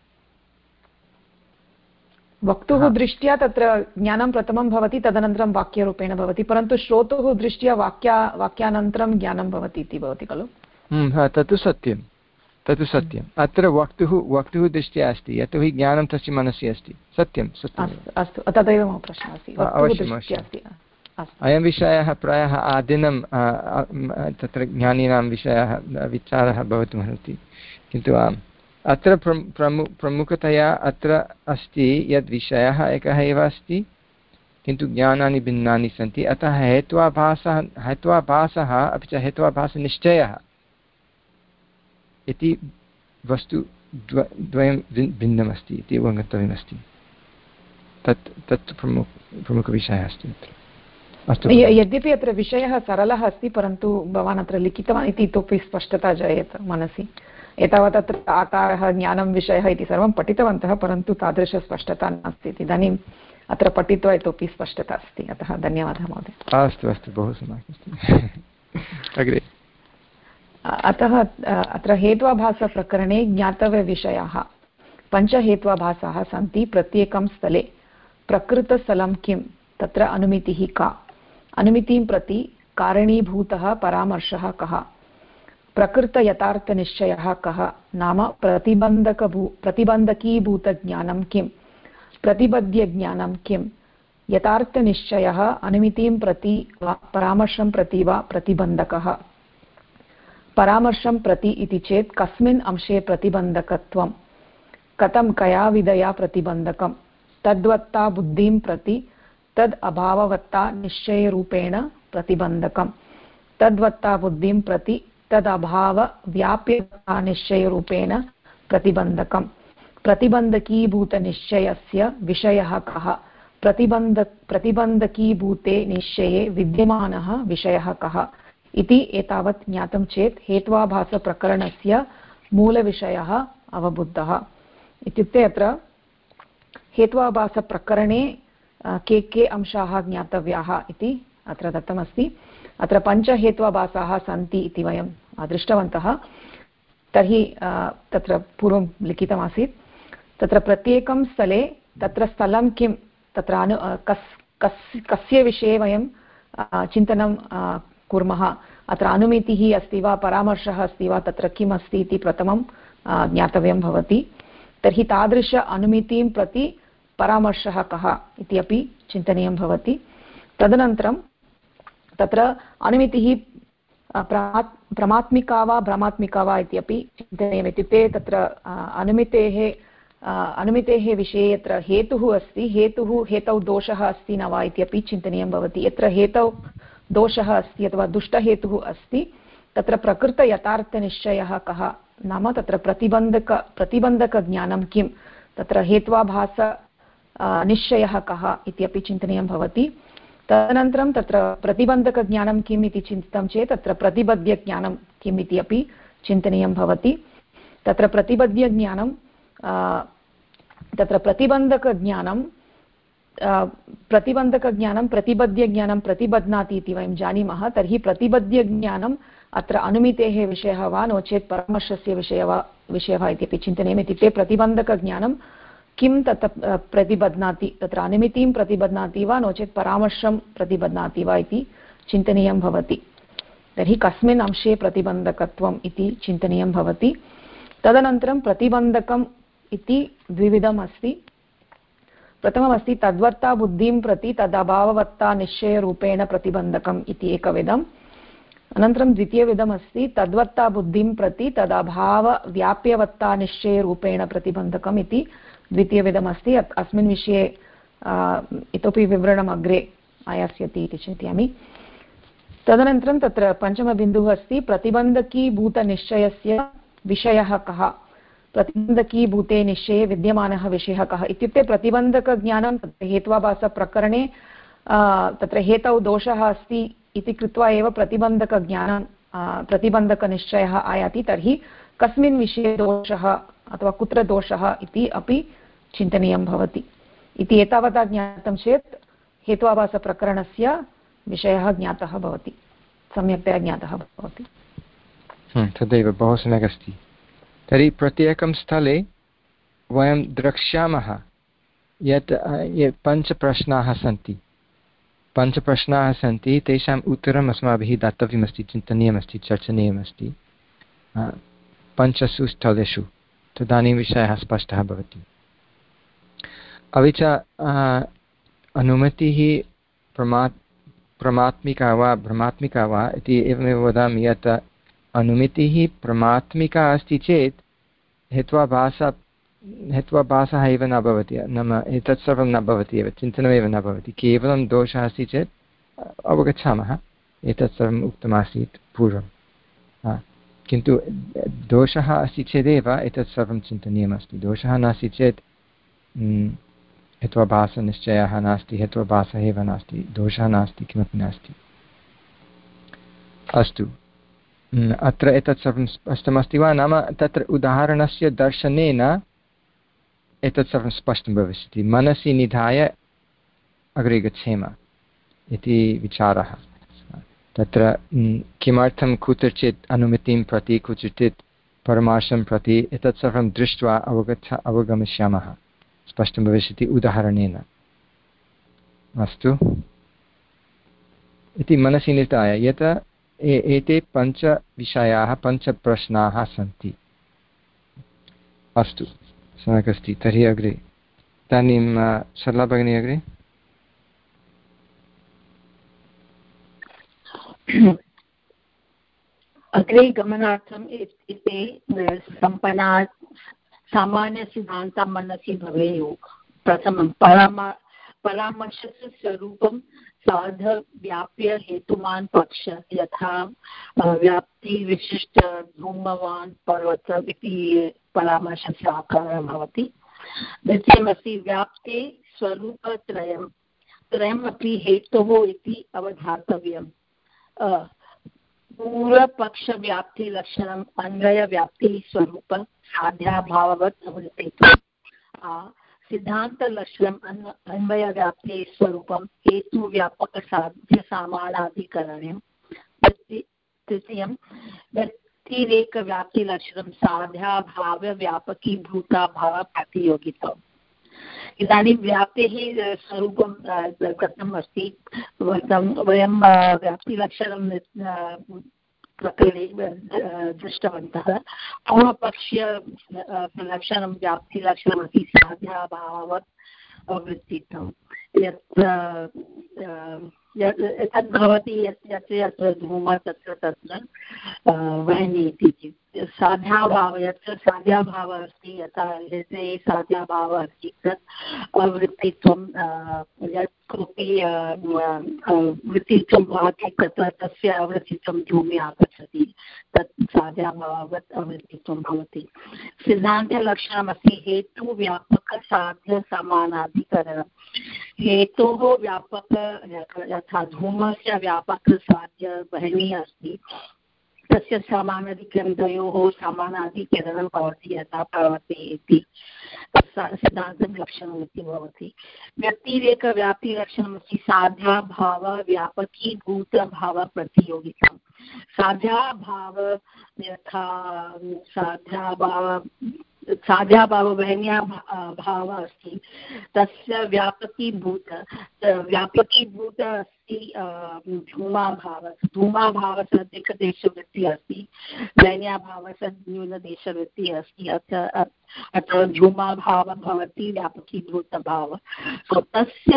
H: वक्तुः दृष्ट्या तत्र ज्ञानं प्रथमं भवति तदनन्तरं वाक्यरूपेण भवति परन्तु श्रोतुः दृष्ट्या वाक्या वाक्यानन्तरं ज्ञानं भवति इति भवति खलु?
A: तत्तु सत्यं तत्तु सत्यम् अत्र वक्तुः वक्तुः दृष्ट्या अस्ति यतोहि ज्ञानं तस्य मनसि अस्ति सत्यं सत्यम्।
H: अस्तु तदेव मम प्रश्नः अस्ति।
A: अयं विषयः प्रायः आदिनं तत्र ज्ञानिनां विषयः विचारः भवितुमर्हति किन्तु अत्र प्रमु प्रमुखतया अत्र अस्ति यद् विषयः एकः एव अस्ति किन्तु ज्ञानानि भिन्नानि सन्ति अतः हेत्वाभासः हेत्वाभासः अपि च हेत्वाभासनिश्चयः इति वस्तु द्व द्वयं भिन्नमस्ति इति अवगन्तव्यमस्ति तत् तत् प्रमुख प्रमुखविषयः अस्ति अत्र अस्तु
H: यद्यपि अत्र विषयः सरलः अस्ति परन्तु भवान् अत्र लिखितवान् इति इतोपि स्पष्टता जायेत मनसि एतावत् अत्र आकारः ज्ञानं विषयः इति सर्वं पठितवन्तः परन्तु तादृशस्पष्टता नास्ति इदानीम् अत्र पठित्वा इतोपि स्पष्टता अस्ति अतः धन्यवादः महोदय
A: अस्तु अस्तु बहु सम्यक् अस्ति अग्रे
H: अतः अत्र हेत्वाभासप्रकरणे ज्ञातव्यविषयाः पञ्चहेत्वाभासाः सन्ति प्रत्येकं स्थले प्रकृतस्थलं किं तत्र अनुमितिः का अनुमितिं प्रति कारणीभूतः परामर्शः कः प्रकृतयथार्थनिश्चयः कः नाम प्रतिबन्धकभू प्रतिबन्धकीभूतज्ञानं किं प्रतिबध्यज्ञानं किं यथार्थनिश्चयः अनुमितिं प्रति वा परामर्शं प्रति वा प्रतिबन्धकः परामर्शं प्रति इति चेत् कस्मिन् अंशे प्रतिबन्धकत्वं कथं कया विधया प्रतिबन्धकं तद्वत्ता बुद्धिं प्रति तद् अभाववत्ता निश्चयरूपेण प्रतिबन्धकं तद्वत्ता बुद्धिं प्रति तद् अभावव्याप्यवत्ता निश्चयरूपेण प्रतिबन्धकं प्रतिबन्धकीभूतनिश्चयस्य विषयः कः प्रतिबन्ध प्रतिबन्धकीभूते निश्चये विद्यमानः विषयः कः इति एतावत् ज्ञातं चेत् हेत्वाभासप्रकरणस्य मूलविषयः अवबुद्धः इत्युक्ते अत्र हेत्वाभासप्रकरणे के के अंशाः ज्ञातव्याः इति अत्र दत्तमस्ति अत्र पञ्चहेत्वाभासाः सन्ति इति वयं दृष्टवन्तः तर्हि तत्र पूर्वं लिखितमासीत् तत्र प्रत्येकं स्थले तत्र स्थलं किं तत्र अनु कस् कस् कस्य विषये वयं चिन्तनं कुर्मः अत्र अनुमितिः अस्ति वा परामर्शः अस्ति वा तत्र किम् अस्ति इति प्रथमं ज्ञातव्यं भवति तर्हि तादृश अनुमितिं प्रति परामर्शः कः इति अपि चिन्तनीयं भवति तदनन्तरं तत्र अनुमितिः प्रमात्मिका वा भ्रमात्मिका वा इति अपि चिन्तनीयम् इत्युक्ते तत्र अनुमितेः अनुमितेः विषये यत्र हेतुः अस्ति हेतुः हेतौ दोषः अस्ति न वा इत्यपि चिन्तनीयं भवति यत्र हेतौ दोषः अस्ति अथवा दुष्टहेतुः अस्ति तत्र प्रकृतयथार्थनिश्चयः कः नाम तत्र प्रतिबन्धक प्रतिबन्धकज्ञानं किं तत्र हेत्वाभास निश्चयः कः इत्यपि चिन्तनीयं भवति तदनन्तरं तत्र प्रतिबन्धकज्ञानं किम् इति चिन्तितं चेत् तत्र प्रतिबध्यज्ञानं किम् इति अपि चिन्तनीयं भवति तत्र प्रतिबध्यज्ञानं तत्र प्रतिबन्धकज्ञानं प्रतिबन्धकज्ञानं प्रतिबध्यज्ञानं प्रतिबध्नाति इति वयं जानीमः तर्हि प्रतिबध्यज्ञानम् अत्र अनुमितेः विषयः वा नो चेत् परामर्शस्य विषयः वा विषयः इत्यपि चिन्तनीयम् इत्युक्ते प्रतिबन्धकज्ञानं किं तत् प्रतिबध्नाति तत्र अनुमितिं प्रतिबध्नाति वा नो चेत् परामर्शं प्रतिबध्नाति वा इति चिन्तनीयं भवति तर्हि कस्मिन् अंशे प्रतिबन्धकत्वम् इति चिन्तनीयं भवति तदनन्तरं प्रतिबन्धकम् इति द्विविधम् अस्ति प्रथममस्ति तद्वत्ता बुद्धिं प्रति तदभाववत्ता निश्चयरूपेण प्रतिबन्धकम् इति एकविधम् अनन्तरं द्वितीयविधमस्ति तद्वत्ता बुद्धिं प्रति तदभावव्याप्यवत्ता निश्चयरूपेण प्रतिबन्धकम् इति द्वितीयविधमस्ति अस्मिन् विषये इतोपि विवरणम् अग्रे आयास्यति इति चिन्तयामि तदनन्तरं तत्र पञ्चमबिन्दुः अस्ति प्रतिबन्धकीभूतनिश्चयस्य विषयः कः प्रतिबन्धकीभूते निश्चये विद्यमानः विषयः कः इत्युक्ते प्रतिबन्धकज्ञानं तत्र हेत्वाभासप्रकरणे तत्र हेतौ दोषः अस्ति इति कृत्वा एव प्रतिबन्धकज्ञानं प्रतिबन्धकनिश्चयः आयाति तर्हि कस्मिन् विषये दोषः अथवा कुत्र दोषः इति अपि चिन्तनीयं भवति इति एतावता ज्ञातं चेत् हेत्वाभासप्रकरणस्य विषयः ज्ञातः भवति सम्यक्तया ज्ञातः भवति
A: तदेव बहु सम्यक् अस्ति तर्हि प्रत्येकं स्थले वयं द्रक्ष्यामः यत् ये पञ्चप्रश्नाः सन्ति पञ्चप्रश्नाः सन्ति तेषाम् उत्तरम् अस्माभिः दातव्यमस्ति चिन्तनीयमस्ति चर्चनीयमस्ति पञ्चसु स्थलेषु तदानीं विषयः स्पष्टः भवति अपि च अनुमतिः प्रमा प्रमात्मिका वा भ्रमात्मिका वा इति एवमेव वदामि यत् अनुमितिः प्रमात्मिका अस्ति चेत् हेत्वाभासः हेत्वाभासः एव न भवति, नाम एतत् सर्वं न भवति एव, चिन्तनमेव न भवति। केवलं दोषः अस्ति चेत् अवगच्छामः, एतत् सर्वम् उक्तमासीत् पूर्वं, किन्तु दोषः अस्ति चेदेव एतत् सर्वं चिन्तनीयमस्ति। दोषः नास्ति चेत् हेत्वाभासनिश्चयः नास्ति, हेत्वाभासः एव नास्ति, दोषः नास्ति, किमपि नास्ति। अस्तु, अत्र एतत् सर्वं स्पष्टमस्ति वा? नाम तत्र उदाहरणस्य दर्शनेन एतत् सर्वं स्पष्टं भविष्यति। मनसि निधाय अग्रे गच्छेम इति विचारः। तत्र किमर्थं कुत्रचित् अनुमितिं प्रति कुत्रचित् परमार्थं प्रति एतत् सर्वं दृष्ट्वा अवगच्छ अवगमिष्यामः, स्पष्टं भविष्यति उदाहरणेन। अस्तु इति मनसि निधाय, यत् एते पञ्चविषयाः पञ्चप्रश्नाः सन्ति। अस्तु, सम्यक् अस्ति। तर्हि अग्रे इदानीं सरला भगिनी अग्रे।
B: अग्रे गमनार्थम् इति सम्पन्ना सामान्यसिद्धान्तं मनसि भवेयुः। प्रथमं परामा परामर्शस्य स्वरूपं साधव्याप्य हेतुमान् पक्ष, यथा व्याप्ति विशिष्ट धूमवान् पर्वत इति परामर्शस्य आकारः भवति। द्वितीयमस्ति व्याप्ते स्वरूपत्रयं त्रयमपि हेतोः इति अवधातव्यम्। पूर्वपक्षव्याप्तिलक्षणम् अन्वयव्याप्तिस्वरूप साध्याभाववत् अवगतव्यम्। सिद्धान्तलक्षणम् अन्वयव्याप्ति स्वरूपं हेतुव्यापकसाध्यसामानाधिकरणम्। तृतीयं व्यतिरेकव्याप्तिलक्षणं साध्याभावव्यापकीभूताभावप्रतियोगितम्। इदानीं व्याप्तेः स्वरूपं कथम् अस्ति? वयं व्याप्तिलक्षणं प्रकरणे दृष्टवन्तः। पूर्वपक्षीय लक्षणं व्याप्तिलक्षणमपि साध्याभाववत् अवृत्तित्वं। यत्र तद् भवति यत् यत्र यत्र धूमः तत्र तत्र वह्नि इति साध्याभावः, यत्र साध्याभावः अस्ति, यथा हृदये साध्याभावः अस्ति तत् अवृत्तित्वं। यत् कोऽपि वृत्तित्वं भवति तत्र तस्य अवृत्तित्वं धूमे आगच्छति, तत् साध्याभाववत् अवृत्तित्वं भवति। सिद्धान्तलक्षणमस्ति हेतुव्यापकसाध्यसमानाधिकरणम्। हेतोः व्यापक यथा धूमस्य व्यापकसाध्य वह्निः अस्ति, तस्य समानाधिकरणं द्वयोः समानाधिकरणं भवति, यथा पर्वते इति सिद्धान्तं लक्षणम् इति भवति। व्यतिरेकव्याप्तिलक्षणमस्ति साध्याभावव्यापकीभूतभावप्रतियोगिता। साध्याभाव यथा साध्याभाव साध्याभाव वह्न्या भावः अस्ति, तस्य व्यापकीभूत व्यापकीभूत अस्ति धूमाभावः। धूमाभावः अधिकदेशवृत्तिः अस्ति, वह्न्याभावः न्यूनदेशवृत्तिः अस्ति। अत्र धूमाभावः भवति व्यापकीभूतभावः। सो तस्य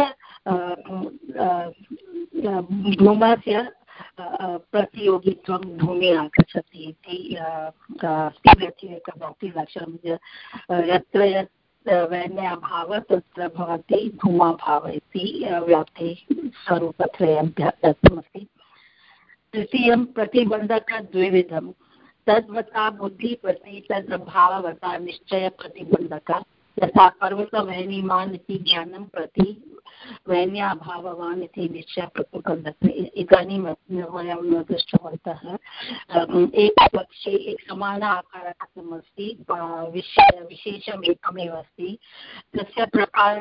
B: धूमस्य प्रतियोगित्वं धूमे आगच्छति इति व्यतिरेकव्याप्तिलक्षणं। यत्र यत् वह्न्याभावः तत्र भवति धूमाभावः इति व्याप्ति स्वरूपत्रयं दत्तमस्ति। तृतीयं प्रतिबन्धकद्विविधं। तद्वता बुद्धिप्रति तद्भाववता निश्चयप्रतिबन्धक। यथा पर्वतवह्निमान् इति ज्ञानं प्रति वह्न्याभाववान् इति निश्चयप्रतिबन्धक। इदानीं वयं दृष्टवन्तः एकपक्षे एक समान आकारः कथमस्ति, विशेषम् एकमेव अस्ति। तस्य प्रकार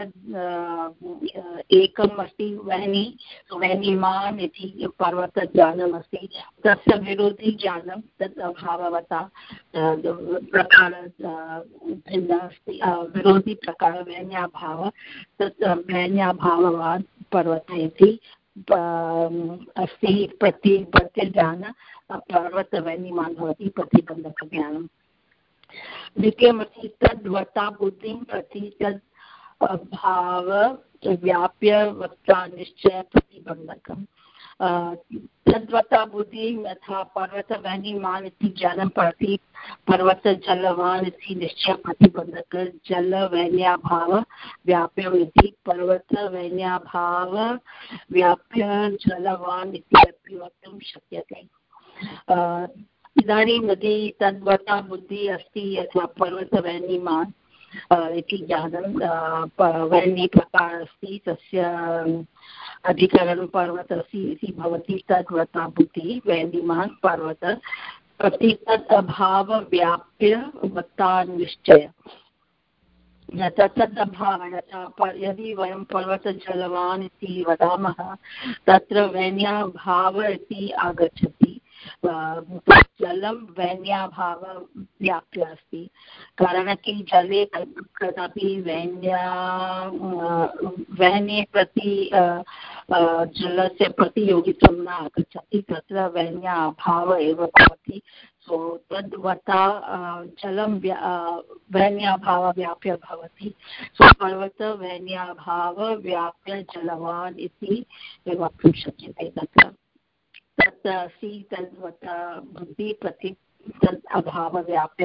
B: एकम् अस्ति वह्नि वह्निमान् इति पर्वतज्ञानमस्ति, तस्य विरोधी ज्ञानं तत् अभाववता प्रकार भिन्नः अस्ति। विरोधी प्रकार वह्न्याभाव, तत् वह्न्याभाववान् पर्वत इति अस्ति। प्रति प्रत्यज्ञान पर्वतवह्निमान् भवति प्रतिबन्धकज्ञानं। द्वितीयमस्ति तद्वता बुद्धिं प्रति तद् भाव व्याप्य वक्ता निश्चय प्रतिबन्धकम् तद्वता बुद्धिः यथा पर्वतवह्निमान् इति ज्ञानं प्रति पर्वतजलवान् इति निश्चय प्रतिबन्धक जलवह्न्याभाव व्याप्यम् इति पर्वतवह्न्याभाव व्याप्य जलवान् इति अपि वक्तुं शक्यते। इदानीं यदि तद्वता बुद्धिः अस्ति यथा पर्वतवह्निमान् इति ज्ञानं वह्निप्रकारः अस्ति तस्य अधिकरणं पर्वतस्य इति भवति तद्वता बुद्धिः वह्निमान् पर्वत प्रति तद् अभाव व्याप्य वक्ता निश्चय यथा तद् अभावः यथा यदि वयं पर्वतजलवान् इति वदामः तत्र वह्न्याभावः इति आगच्छति जलं वह्न्याभाव व्याप्य अस्ति कारणं किं जले कदापि वह्न्या वह्ने प्रति जलस्य प्रतियोगित्वं न आगच्छति तत्र वह्न्याभाव एव भवति। सो तद्वता जलं वह्न्याभाव व्याप्य भवति। सो पर्वत वह्न्याभाव व्याप्य जलवान् इति वक्तुं शक्यते। तत्र तत् अस्ति तद्वता बुद्धि प्रति तद् अभाव व्याप्य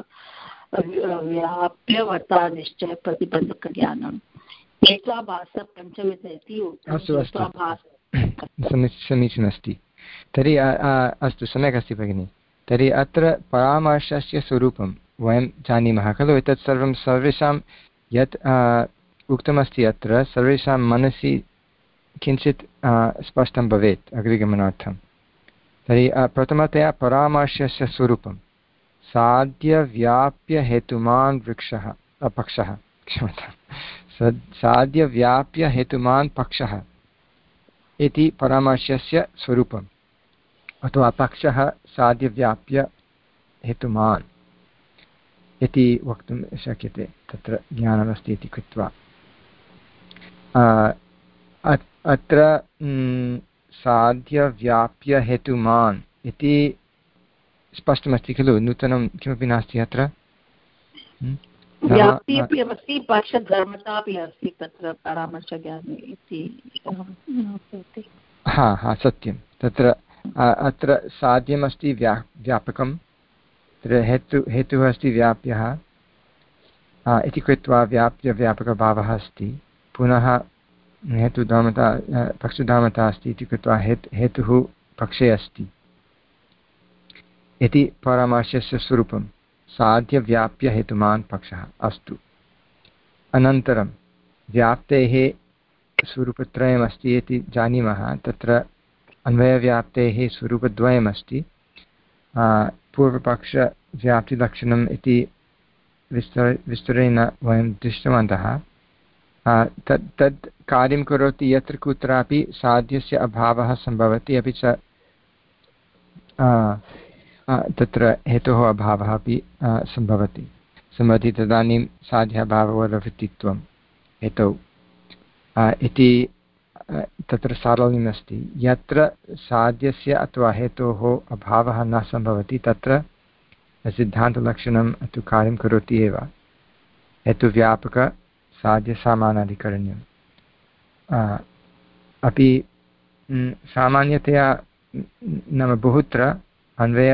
B: व्याप्यवता निश्चय प्रतिबन्धकज्ञानम् एकाभासः पञ्चविध इति उक्तम्।
A: समीचीनमस्ति। तर्हि अस्तु सम्यक् अस्ति भगिनि। तर्हि अत्र परामर्शस्य स्वरूपं वयं जानीमः खलु। एतत् सर्वं सर्वेषां यत् उक्तमस्ति अत्र सर्वेषां मनसि किञ्चित् स्पष्टं भवेत् अग्रिगमनार्थं। तर्हि प्रथमतया परामर्शस्य स्वरूपं साध्यव्याप्यहेतुमान् वृक्षः पक्षः क्षम्यतां साध्यव्याप्यहेतुमान् पक्षः इति परामर्शस्य स्वरूपम् अथवा पक्षः साध्यव्याप्यहेतुमान् इति वक्तुं शक्यते। तत्र ज्ञानमस्ति इति कृत्वा अत्र साध्यव्याप्यहेतुमान् इति स्पष्टमस्ति खलु। नूतनं किमपि नास्ति अत्र।
B: व्याप्तिः अपि अस्ति पक्षधर्मता अपि अस्ति तत्र परामर्शज्ञाने इति।
A: हा हा सत्यं। तत्र अत्र साध्यमस्ति व्या व्यापकं तत्र हेतु हेतुः अस्ति व्याप्यः इति कृत्वा व्याप्यव्यापकभावः अस्ति। पुनः हेतुधामता पक्षधामता अस्ति इति कृत्वा हेतु हेतुः पक्षे अस्ति इति परामर्शस्य स्वरूपं साध्यव्याप्यहेतुमान् पक्षः। अस्तु अनन्तरं व्याप्तेः स्वरूपत्रयमस्ति इति जानीमः। तत्र अन्वयव्याप्तेः स्वरूपद्वयमस्ति। पूर्वपक्षव्याप्तिलक्षणम् इति विस्तर विस्तरेण वयं दृष्टवन्तः। तत् तत् कार्यं करोति यत्र कुत्रापि साध्यस्य अभावः सम्भवति अपि च तत्र हेतोः अभावः अपि सम्भवति सम्भवति तदानीं साध्याभाववदवृत्तित्वं हेतौ इति तत्र सारल्यमस्ति। यत्र साध्यस्य अथवा हेतोः अभावः न सम्भवति तत्र सिद्धान्तलक्षणं तु कार्यं करोति एव। हेतुव्यापक साध्यसामानाधिकरण्यम् अपि सामान्यतया नाम बहुत्र अन्वय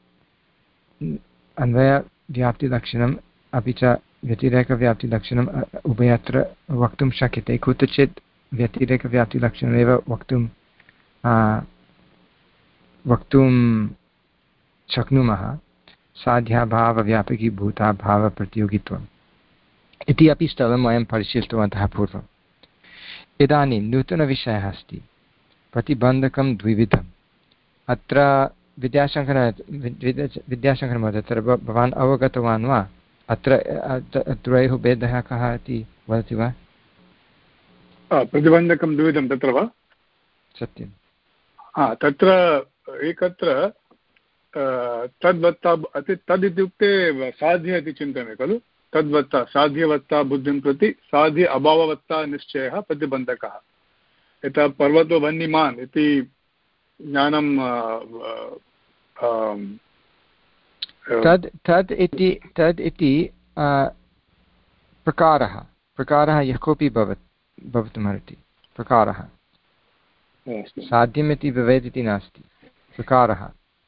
A: अन्वयव्याप्तिलक्षणम् अपि च व्यतिरेकव्याप्तिलक्षणम् उभयत्र वक्तुं शक्यते। कुत्रचित् व्यतिरेकव्याप्तिलक्षणमेव वक्तुं वक्तुं शक्नुमः साध्याभावव्यापकीभूताभावप्रतियोगित्वम् इति अपि स्थलं वयं परिशीलितवन्तः पूर्वम्। इदानीं नूतनविषयः अस्ति प्रतिबन्धकं द्विविधम्। अत्र विद्याशङ्कर विद्याशङ्करमहोदय तत्र भवान् अवगतवान् वा? अत्र द्वयोः भेदः कः इति वदति वा?
C: प्रतिबन्धकं द्विविधं तत्र वा?
A: सत्यं।
C: हा तत्र एकत्र तद्वत्ता तद् इत्युक्ते साध्य इति चिन्तयामि खलु। तद्वत्ता साध्यवत्ता बुद्धिं प्रति साध्य अभाववत्ता निश्चयः प्रतिबन्धकः। यथा पर्वतो वह्निमान् इति ज्ञानं
A: तद् तद् इति तद् इति प्रकारः प्रकारः यः कोऽपि भवति भवितुमर्हति प्रकारः साध्यमिति भवेत् इति नास्ति प्रकारः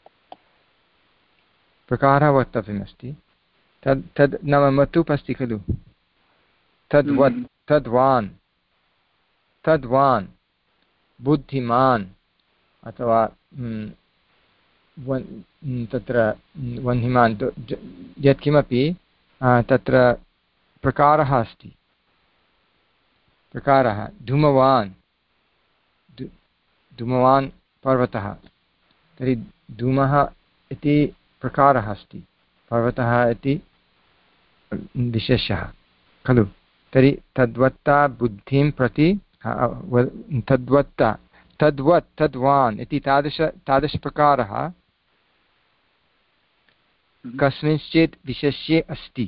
A: प्रकारः वक्तव्यमस्ति तद् तद् नाम मतुप् अस्ति खलु तद्वत् तद्वान् तद्वान् बुद्धिमान् अथवा तत्र वह्निमान् यत्किमपि तत्र प्रकारः अस्ति प्रकारः धूमवान् धूमवान् पर्वतः तर्हि धूमः इति प्रकारः अस्ति पर्वतः इति विशेषः खलु तर्हि तद्वत्ता बुद्धिं प्रति तद्वत्ता तद्वत् तद्वान् इति तादृश तादृशप्रकारः कस्मिंश्चित् विशेष्ये अस्ति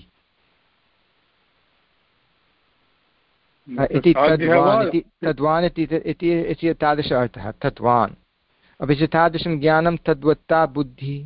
A: इति तद्वान् इति तद्वान् इति तादृश अर्थः तद्वान् अपि च तादृशं ज्ञानं तद्वत्ता बुद्धिः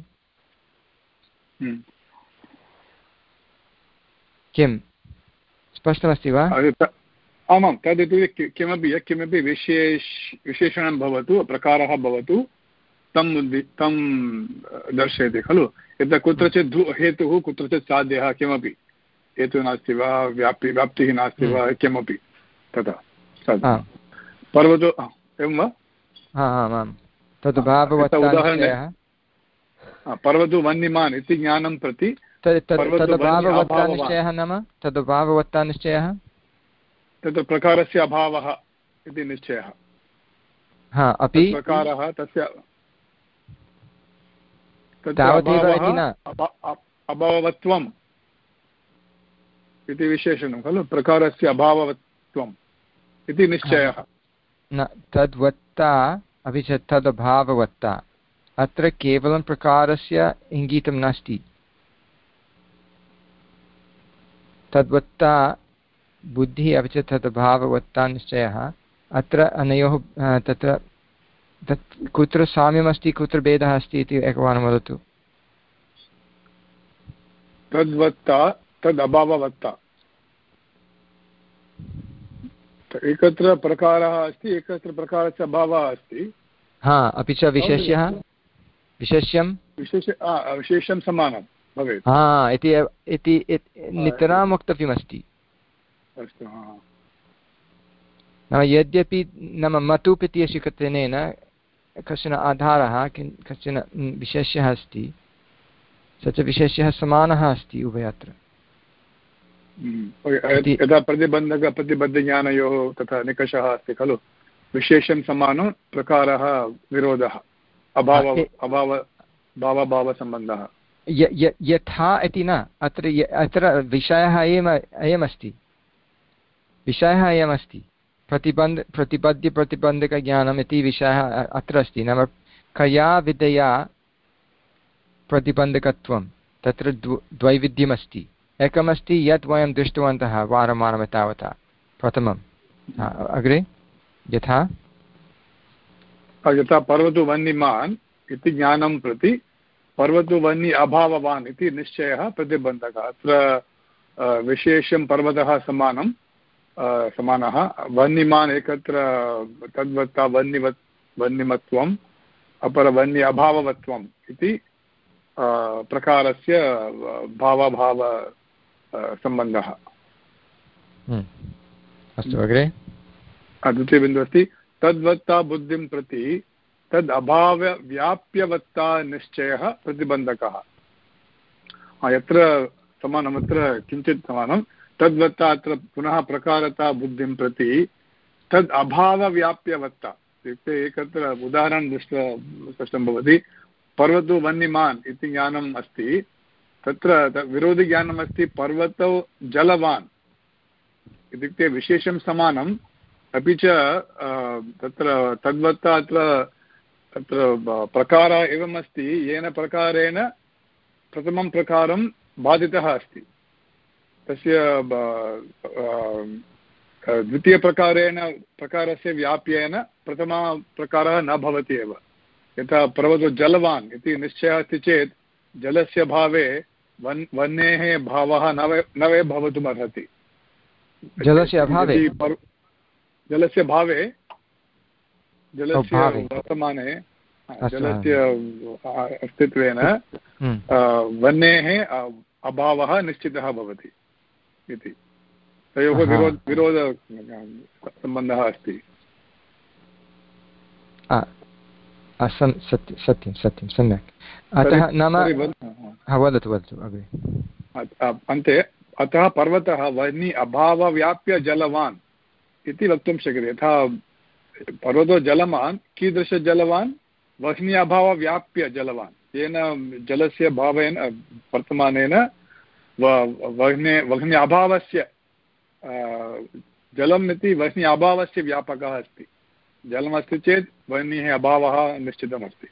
A: किं स्पष्टमस्ति वा?
C: आमां तद् इत्युक्ते किमपि यत् किमपि विशेष विशेषणं भवतु प्रकारः भवतु तं तं दर्शयति खलु यत्र कुत्रचित् हेतुः कुत्रचित् साध्यः किमपि हेतुः नास्ति वा व्याप्ति व्याप्तिः नास्ति वा किमपि तथा पर्वतो एवं वा
A: आमां तद् भाववत्तानिश्चयः
C: पर्वतो वह्निमान् इति ज्ञानं प्रति
A: तद्भाववत्तानिश्चयः नाम तद्भाववत्तानिश्चयः
C: तत्र प्रकारस्य अभावः इति निश्चयः
A: हा अपि
C: प्रकारः तस्य
A: तावदेव इति न
C: अभाववत्वम् इति विशेषणं खलु प्रकारस्य अभाववत्वम् इति निश्चयः
A: न तद्वत्ता अपि च तदभाववत्ता अत्र केवलं प्रकारस्य इङ्गितं नास्ति तद्वत्ता बुद्धिः अपि च तदभाववत्ता निश्चयः अत्र अनयोः तत्र तत् कुत्र साम्यमस्ति कुत्र भेदः अस्ति इति एकवारं वदतु
C: तद्वत्ता तदभाववत्ता एकत्र प्रकारः अस्ति एकत्र प्रकारस्य अभावः अस्ति
A: हा अपि च विशेष्यः विशेष्यं
C: विशेष विशेषं समानं भवेत्
A: हा इति इति नितरां वक्तव्यमस्ति
C: अस्तु
A: नाम यद्यपि नाम मतुप् इति स्वीकृतेन कश्चन आधारः किं कश्चन विशेष्यः अस्ति स च विशेष्यः समानः अस्ति उभयत्र
C: यदा प्रतिबन्धकप्रतिबद्धज्ञानयोः तथा निकषः अस्ति खलु विशेषं समानं प्रकारः विरोधः अभाव अभाव भावभावसम्बन्धः
A: यथा इति न अत्र अत्र विषयः अयम् अयमस्ति विषयः अयमस्ति प्रतिबन्ध प्रतिबद्ध प्रतिबन्धकज्ञानम् इति विषयः अत्र अस्ति नाम कया विधया प्रतिबन्धकत्वं तत्र द्व द्वैविध्यमस्ति एकमस्ति यत् वयं दृष्टवन्तः वारं वारं तावता प्रथमं अग्रे यथा
C: यथा पर्वतो वह्निमान् इति ज्ञानं प्रति पर्वतो वह्नि अभाववान् इति निश्चयः प्रतिबन्धकः अत्र विशेषं पर्वतः समानं समानः वह्निमान् एकत्र तद्वत्ता वह्निवत् वह्निमत्वम् अपरवह्नि अभाववत्वम् इति प्रकारस्य भावभाव सम्बन्धः
A: अस्तु अग्रे
C: द्वितीयबिन्दुः अस्ति तद्वत्ता बुद्धिं प्रति तद् अभावव्याप्यवत्ता निश्चयः प्रतिबन्धकः यत्र समानम् अत्र किञ्चित् समानं तद्वत्ता अत्र पुनः प्रकारता बुद्धिं प्रति तद् अभावव्याप्यवत्ता इत्युक्ते एकत्र उदाहरणं दृष्ट्वा स्पष्टं भवति पर्वतो वह्निमान् इति ज्ञानम् अस्ति तत्र विरोधिज्ञानम् अस्ति पर्वतो जलवान् इत्युक्ते विशेषं समानम् अपि च तत्र तद्वत्ता अत्र तत्र प्रकारः एवम् अस्ति येन प्रकारेण प्रथमं प्रकारं बाधितः अस्ति तस्य द्वितीयप्रकारेण प्रकारस्य व्याप्येन प्रथमप्रकारः न भवति एव यथा पर्वतो जलवान् इति निश्चयः अस्ति चेत् जलस्य भावे वन् वह्नेः भावः न न एव भवितुमर्हति
A: जलस्य अभावे
C: जलस्य भावे जलस्य वर्तमाने जलस्य अस्तित्वेन वह्नेः अभावः निश्चितः भवति इति तयोः विरोध विरोधसम्बन्धः अस्ति।
A: सत्यं सत्यं सम्यक्। अतः नाम वदतु वदतु अग्रे।
C: अन्ते अतः पर्वतः वह्नि अभावव्याप्य जलवान् इति वक्तुं शक्यते। यथा पर्वतो जलवान्, कीदृशजलवान्? वह्नि अभावव्याप्य जलवान्, येन जलस्य भावेन वर्तमानेन वह्ने वह्नि अभावस्य जलम् इति वह्नि अभावस्य व्यापकः अस्ति। जलमस्ति चेत् वह्निः अभावः निश्चितमस्ति।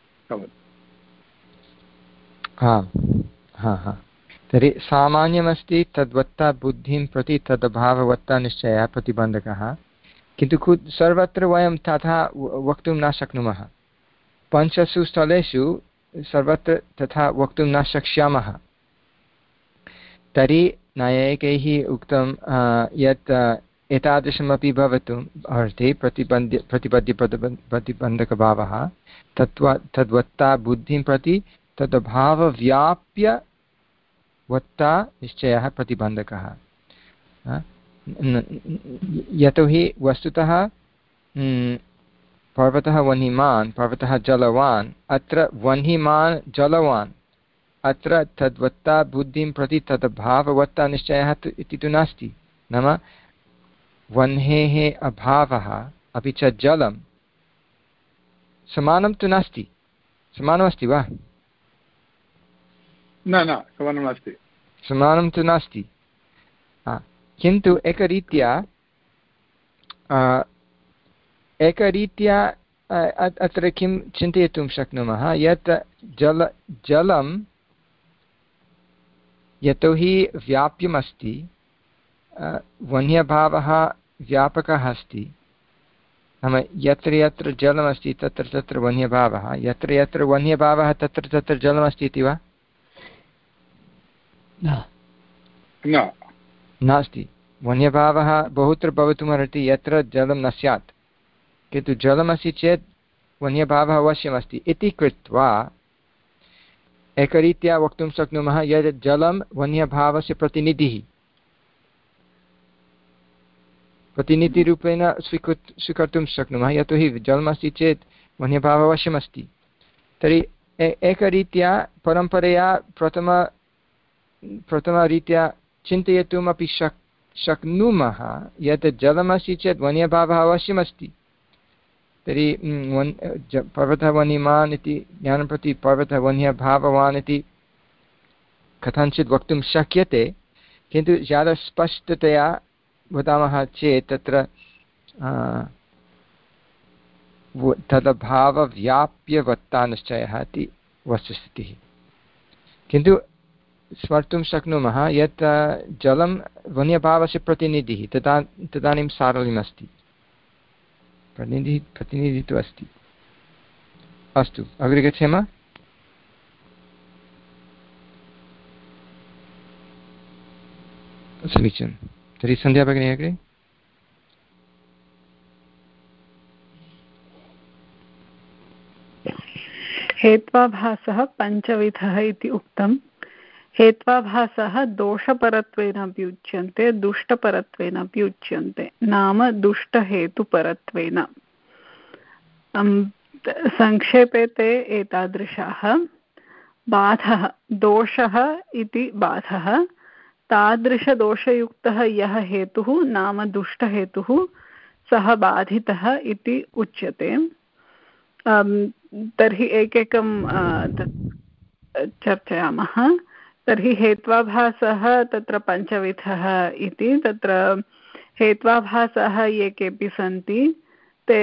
A: हा हा हा तर्हि सामान्यमस्ति तद्वत्ता बुद्धिं प्रति तदभाववत्ता निश्चयः प्रतिबन्धकः, किन्तु सर्वत्र वयं तथा वक्तुं न शक्नुमः। पञ्चसु स्थलेषु सर्वत्र तथा वक्तुं न शक्ष्यामः। तर्हि नैयायिकैः उक्तं यत् एतादृशमपि भवितुम् अर्थे प्रतिबन्ध्य प्रतिपद्य प्रतिबन्धकभावः तत्त्वा तद्वत्ता बुद्धिं प्रति तदभावव्याप्य वत्ता निश्चयः प्रतिबन्धकः। यतोहि वस्तुतः पर्वतः वह्निमान्, पर्वतः जलवान्, अत्र वह्निमान् जलवान्, अत्र तद्वत्ता बुद्धिं प्रति तदभाववत्ता निश्चयः इति तु नास्ति। नाम वह्नेः अभावः अपि च जलं समानं तु नास्ति। समानमस्ति वा?
C: न न समानं नास्ति।
A: समानं तु नास्ति, किन्तु एकरीत्या एकरीत्या अत्र किं चिन्तयितुं शक्नुमः यत् जल जलं यतोहि व्याप्यमस्ति, वह्न्यभावः व्यापकः अस्ति। नाम यत्र यत्र जलमस्ति तत्र तत्र वह्न्यभावः, यत्र यत्र वह्न्यभावः तत्र तत्र जलमस्ति इति वा?
C: न
A: नास्ति। वह्न्यभावः बहुत्र भवितुमर्हति यत्र जलं न स्यात्, किन्तु जलमस्ति चेत् वह्न्यभावः अवश्यमस्ति इति कृत्वा एकरीत्या वक्तुं शक्नुमः यत् जलं वह्न्यभावस्य प्रतिनिधिः प्रतिनिधिरूपेण स्वीकृ स्वीकर्तुं शक्नुमः, यतोहि जलमस्ति चेत् वह्न्यभावः अवश्यमस्ति। तर्हि एकरीत्या परम्परया प्रथम प्रथमरीत्या चिन्तयितुमपि शक् शक्नुमः यत् जलमस्ति चेत् वह्न्यभावः अवश्यमस्ति। तर्हि पर्वतः वह्निमान् इति ज्ञानं प्रति पर्वतः वह्न्यभाववान् इति कथञ्चित् वक्तुं शक्यते, किन्तु ज्यादा स्पष्टतया वदामः चेत् तत्र तदभावव्याप्यवत्ता निश्चयः इति वस्तुस्थितिः। किन्तु स्मर्तुं शक्नुमः यत् जलं वह्न्यभावस्य प्रतिनिधिः, तदा तदानीं सारल्यमस्ति, प्रतिनिधिः प्रतिनिधिः तु अस्ति। अस्तु, अग्रे गच्छेम। समीचीनं। तर्हि सन्ध्या भगिनी अग्रे।
E: हेत्वाभासः पञ्चविधः इति उक्तम्। हेत्वाभासः दोषपरत्वेन अपि उच्यन्ते, दुष्टपरत्वेन अपि उच्यन्ते। नाम दुष्टहेतुपरत्वेन। संक्षेपे ते एतादृशाः। बाधः दोषः इति बाधः, तादृशदोषयुक्तः यः हेतुः नाम दुष्टहेतुः सः बाधितः इति उच्यते। तर्हि एकैकं चर्चयामः। तर्हि हेत्वाभासः तत्र पञ्चविधः इति, तत्र हेत्वाभासः ये केपि सन्ति ते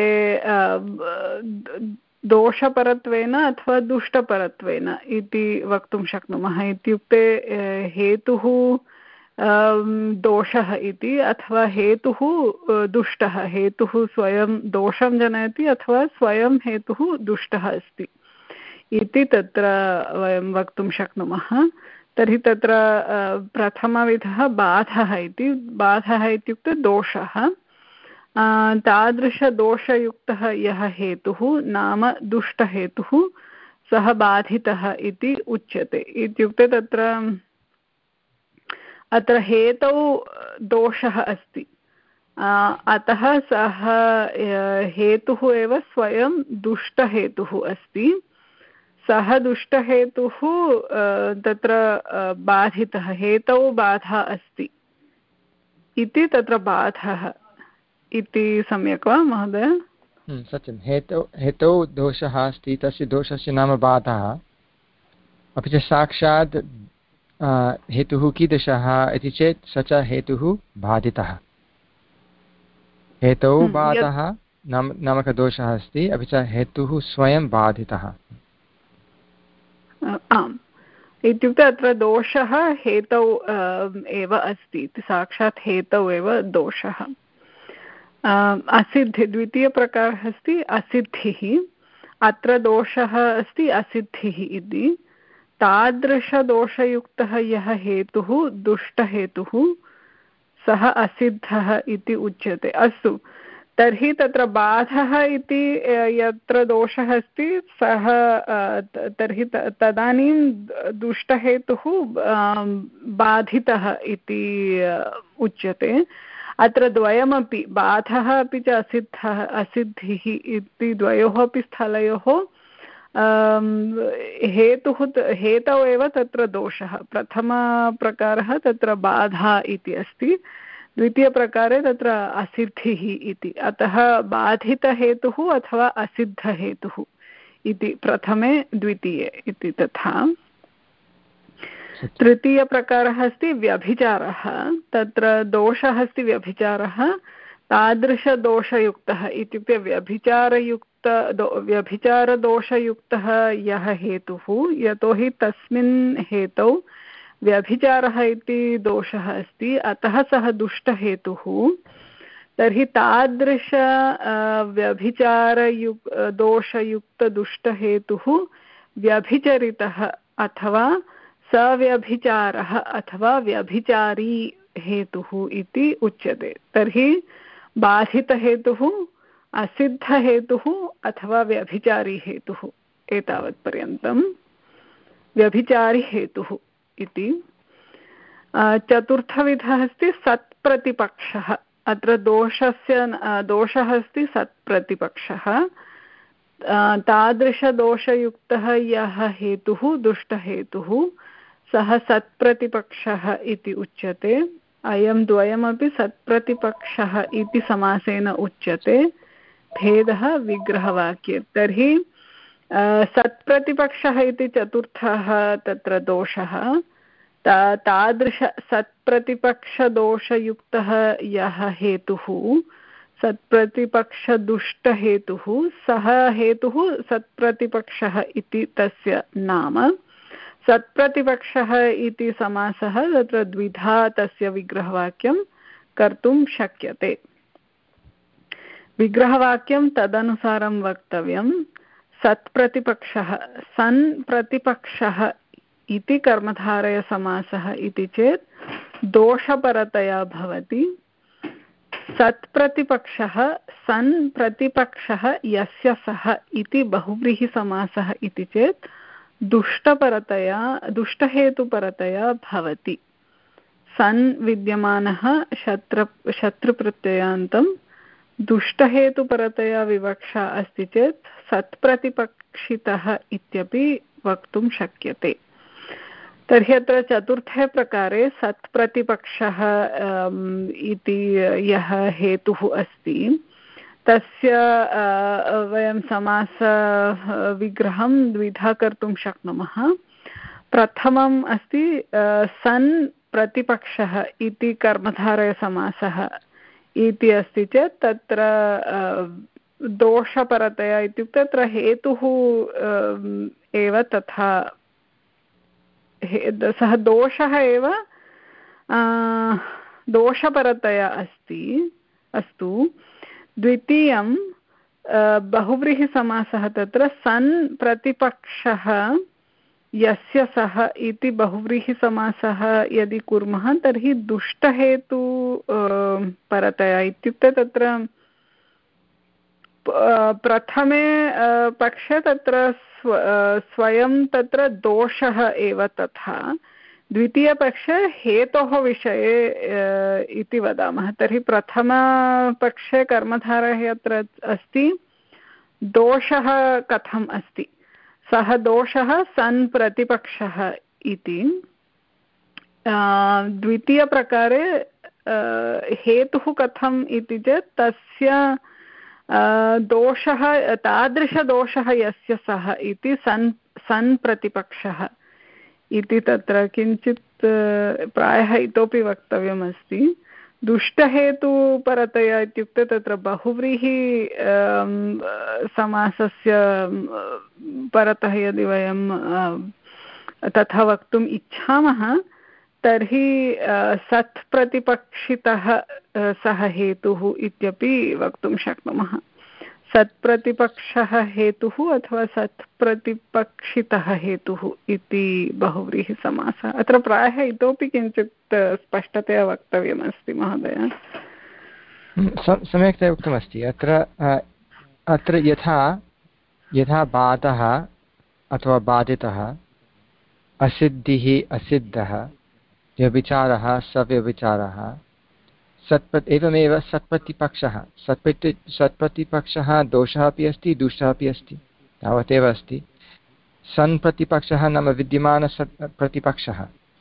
E: दोषपरत्वेन अथवा दुष्टपरत्वेन इति वक्तुं शक्नुमः। इत्युक्ते हेतुः दोषः इति अथवा हेतुः दुष्टः, हेतुः स्वयं दोषं जनयति अथवा स्वयं हेतुः दुष्टः अस्ति इति तत्र वयं वक्तुं शक्नुमः। तर्हि तत्र प्रथमविधः बाधः इति। बाधः इत्युक्ते दोषः। तादृशदोषयुक्तः यः हेतुः नाम दुष्टहेतुः सः बाधितः इति उच्यते। इत्युक्ते तत्र अत्र हेतौ दोषः अस्ति, अतः सः हेतुः एव स्वयं दुष्टहेतुः अस्ति। सः दुष्टहेतुः तत्र बाधितः, हेतौ बाधा अस्ति इति तत्र बाधः इति सम्यक् वा महोदय?
A: सत्यं, हेतौ हेतौ दोषः अस्ति, तस्य दोषस्य नाम बाधः। अपि च साक्षात् हेतुः कीदृशः इति चेत् स च हेतुः बाधितः। हेतौ बाधः नाम नामकदोषः अस्ति, अपि च हेतुः स्वयं बाधितः।
E: आम्, इत्युक्ते अत्र दोषः हेतौ एव अस्ति, साक्षात् हेतौ एव दोषः। असिद्धि द्वितीयप्रकारः अस्ति असिद्धिः। अत्र दोषः अस्ति असिद्धिः इति। तादृशदोषयुक्तः यः हेतुः दुष्टहेतुः सः असिद्धः इति उच्यते। अस्तु, तर्हि तत्र बाधः इति यत्र दोषः अस्ति सः तर्हि तदानीं दुष्टहेतुः बाधितः इति उच्यते। अत्र द्वयमपि बाधः अपि च असिद्धः असिद्धिः इति द्वयोः अपि स्थलयोः हेतुः हेतौ एव तत्र दोषः। प्रथमप्रकारः तत्र बाधा इति अस्ति, द्वितीयप्रकारे तत्र असिद्धिः इति। अतः बाधितहेतुः अथवा असिद्धहेतुः इति प्रथमे द्वितीये इति तथा। तृतीयप्रकारः अस्ति व्यभिचारः। तत्र दोषः अस्ति व्यभिचारः, तादृशदोषयुक्तः इत्युक्ते व्यभिचारयुक्त व्यभिचारदोषयुक्तः यः हेतुः, यतोहि तस्मिन् हेतौ व्यभिचारः इति दोषः अस्ति, अतः सः दुष्टहेतुः। तर्हि तादृश व्यभिचारयुक् दोषयुक्तदुष्टहेतुः व्यभिचरितः अथवा सव्यभिचारः अथवा व्यभिचारी हेतुः इति उच्यते। तर्हि बाधितहेतुः, असिद्धहेतुः अथवा व्यभिचारी हेतुः, एतावत्पर्यन्तं व्यभिचारी हेतुः इति। चतुर्थविधः अस्ति सत्प्रतिपक्षः। अत्र दोषस्य दोषः अस्ति सत्प्रतिपक्षः। तादृशदोषयुक्तः यः हेतुः दुष्टहेतुः सः सत्प्रतिपक्षः इति उच्यते। अयं द्वयमपि सत्प्रतिपक्षः इति समासेन उच्यते, भेदः विग्रहवाक्ये। तर्हि सत्प्रतिपक्षः इति चतुर्थः तत्र दोषः। तादृश सत्प्रतिपक्षदोषयुक्तः यः हेतुः सत्प्रतिपक्षदुष्टहेतुः सः हेतुः सत्प्रतिपक्षः इति तस्य नाम। सत्प्रतिपक्षः इति समासः तत्र द्विधा तस्य विग्रहवाक्यं कर्तुं शक्यते। विग्रहवाक्यं तदनुसारं वक्तव्यं। सत्प्रतिपक्षः सन् प्रतिपक्षः इति कर्मधारयसमासः इति चेत् दोषपरतया भवति। सत्प्रतिपक्षः सन् प्रतिपक्षः यस्य सः इति बहुव्रीहिसमासः इति चेत् दुष्टपरतया दुष्टहेतुपरतया भवति। सन् विद्यमानः शत्रु शत्रुप्रत्ययान्तं दुष्टहेतुपरतया विवक्षा अस्ति चेत् सत्प्रतिपक्षितः इत्यपि वक्तुं शक्यते। तर्हि अत्र चतुर्थे प्रकारे सत्प्रतिपक्षः इति यः हेतुः अस्ति तस्य वयं समास विग्रहं द्विधा कर्तुं शक्नुमः। प्रथमम् अस्ति सन् प्रतिपक्षः इति कर्मधारयसमासः इति अस्ति चेत् तत्र दोषपरतया इत्युक्ते तत्र हेतुः एव तथा सः दोषः एव दोषपरतया अस्ति। अस्तु, द्वितीयं बहुव्रीहिसमासः तत्र सन् प्रतिपक्षः यस्य सः इति बहुव्रीहिसमासः यदि कुर्मः तर्हि दुष्टहेतु परतया इत्युक्ते तत्र प्रथमे पक्षे तत्र स्व स्वयं तत्र दोषः एव तथा द्वितीयपक्षे हेतोः विषये इति वदामः तर्हि प्रथमपक्षे कर्मधारः यत्र अस्ति दोषः कथम् अस्ति सः दोषः सन् प्रतिपक्षः इति द्वितीयप्रकारे हेतुः कथम् इति चेत् तस्य दोषः तादृशदोषः यस्य सः इति सन् सन् प्रतिपक्षः इति तत्र किञ्चित् प्रायः इतोपि वक्तव्यमस्ति दुष्टहेतुपरतया इत्युक्ते तत्र बहुव्रीहि समासस्य परतः यदि वयं तथा वक्तुम् इच्छामः तर्हि सत् प्रतिपक्षितः सः हेतुः इत्यपि वक्तुं शक्नुमः सत्प्रतिपक्षः हेतुः अथवा सत्प्रतिपक्षितः हेतुः इति बहुव्रीहिसमासः अत्र प्रायः इतोपि किञ्चित् स्पष्टतया वक्तव्यमस्ति महोदय
A: सम्यक्तया उक्तमस्ति अत्र अत्र यथा यथा बाधः अथवा बाधितः असिद्धिः असिद्धः व्यभिचारः सव्यभिचारः सत्प्रति एवमेव सत्प्रतिपक्षः सत्प्रति सत्प्रतिपक्षः दोषः अपि अस्ति दुष्टः अपि अस्ति तावदेव अस्ति सन् प्रतिपक्षः नाम विद्यमानसत् प्रतिपक्षः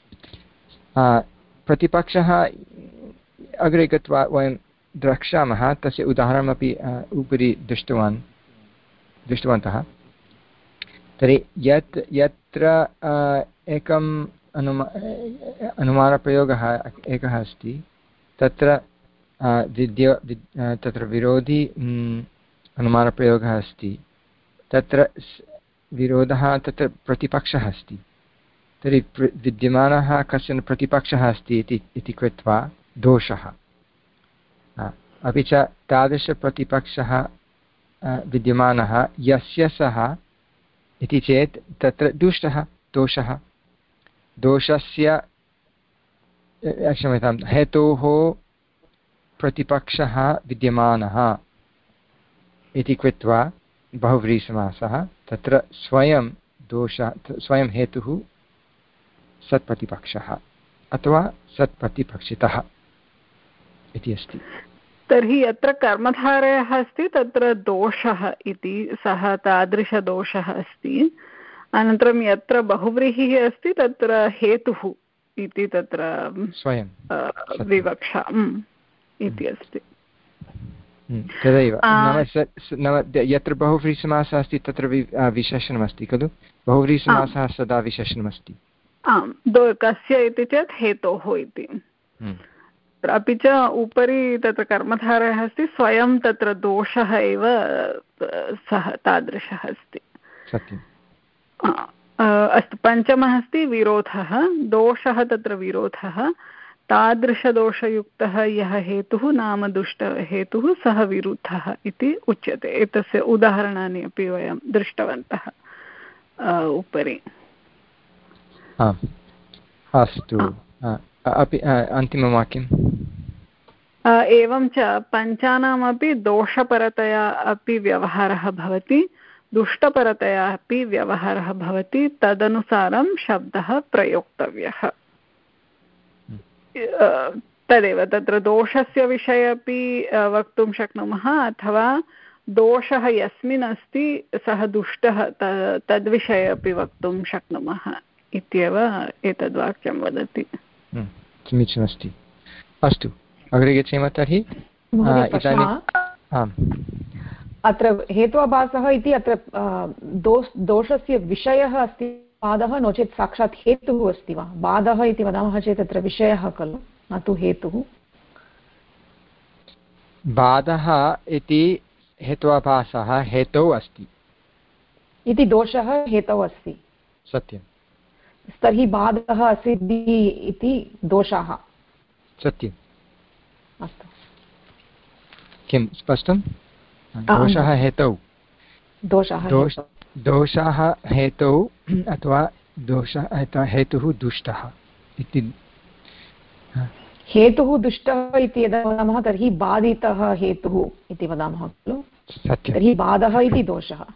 A: प्रतिपक्षः अग्रे गत्वा वयं द्रक्ष्यामः तस्य उदाहरणमपि उपरि दृष्टवान् दृष्टवन्तः तर्हि यत् यत्र एकम् अनुमा अनुमानप्रयोगः एकः अस्ति तत्र विद्य तत्र विरोधी अनुमानप्रयोगः अस्ति तत्र विरोधः तत्र प्रतिपक्षः अस्ति तर्हि विद्यमानः कश्चन प्रतिपक्षः अस्ति इति कृत्वा दोषः अपि च तादृशप्रतिपक्षः विद्यमानः यस्य सः इति चेत् तत्र दुष्टः दोषः दोषस्य क्षम्यतां हेतोः प्रतिपक्षः विद्यमानः इति कृत्वा बहुव्रीहिसमासः तत्र स्वयं दोषः स्वयं हेतुः सत्प्रतिपक्षः अथवा सत्प्रतिपक्षितः इति अस्ति
E: तर्हि यत्र कर्मधारयः अस्ति तत्र दोषः इति सः तादृशदोषः अस्ति अनन्तरं यत्र बहुव्रीहिः अस्ति तत्र हेतुः इति तत्र
A: स्वयं
E: विवक्षा इति अस्ति
A: तदैव नाम यत्र बहुव्रीहिसमासः अस्ति तत्र विशेषणमस्ति खलु बहुव्रीहिसमासः सदा विशेषणमस्ति
E: आम् कस्य इति चेत् हेतोः इति अपि च उपरि तत्र कर्मधारः अस्ति स्वयं तत्र दोषः एव सः तादृशः अस्ति
A: सत्यम्
E: अस्तु पञ्चमः अस्ति विरोधः दोषः तत्र विरोधः तादृशदोषयुक्तः यः हेतुः नाम दुष्टहेतुः सः विरुद्धः इति उच्यते एतस्य उदाहरणानि अपि वयं दृष्टवन्तः उपरि
A: अस्तु अपि अन्तिमवाक्यम्
E: एवं च पञ्चानामपि दोषपरतया अपि व्यवहारः भवति दुष्टपरतया अपि व्यवहारः भवति तदनुसारं शब्दः प्रयोक्तव्यः तदेव तत्र दोषस्य विषये अपि वक्तुं शक्नुमः अथवा दोषः यस्मिन् अस्ति सः दुष्टः तद्विषये अपि वक्तुं शक्नुमः इत्येव एतद्वाक्यं वदति
A: समीचीनमस्ति अस्तु अग्रे गच्छेम तर्हि
H: अत्र हेत्वाभासः इति अत्र दोष दोषस्य विषयः अस्ति बाधः नो चेत् साक्षात् हेतुः अस्ति वा बाधः इति वदामः चेत् अत्र विषयः खलु न तु हेतुः
A: बाधः इति हेत्वाभासः हेतौ अस्ति
H: इति दोषः हेतौ अस्ति
A: सत्यं
H: तर्हि बाधः असिद्धिः इति दोषाः
A: सत्यम्
H: अस्तु
A: किं स्पष्टं दोषः हेतौ
H: दोषः
A: दोषाः हेतौ अथवा दोषः हेतुः दुष्टः इति
H: हेतुः दुष्टः इति यदा वदामः तर्हि बाधितः हेतुः इति वदामः खलु तर्हि बाधः इति दोषः।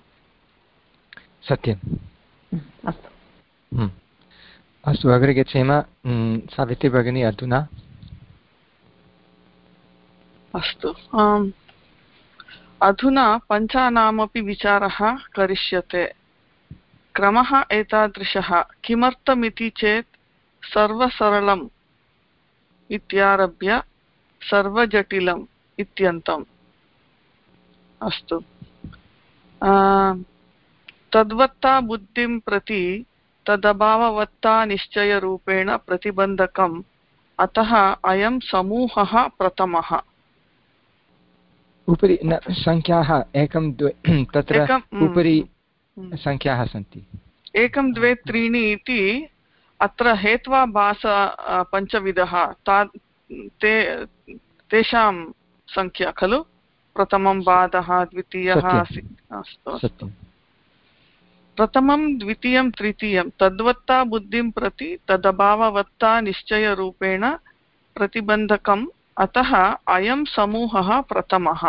A: सत्यम्।
H: अस्तु
A: अस्तु, अग्रे गच्छेम। सावित्री भगिनी अधुना।
D: अस्तु, अधुना पञ्चानामपि विचारः करिष्यते। क्रमः एतादृशः। किमर्थमिति चेत् सर्वसरलम् इत्यारभ्य सर्वजटिलम् इत्यन्तम्। अस्तु, तद्वत्ता बुद्धिं प्रति तदभाववत्ता निश्चयरूपेण प्रतिबन्धकम्, अतः अयं समूहः प्रथमः।
A: उपरि संख्याः एकं द्वे, तत्र उपरि संख्याः सन्ति
D: एकं द्वे त्रीणि इति। अत्र हेत्वाभास पञ्चविधः, ता ते तेषां संख्या खलु। प्रथमं बाधः, द्वितीयः आसीत्। अस्तु अस्तु, प्रथमं द्वितीयं तृतीयं तद्वत्ता बुद्धिं प्रति तदभाववत्ता निश्चयरूपेण प्रतिबन्धकम्, अतः अयं समूहः प्रथमः।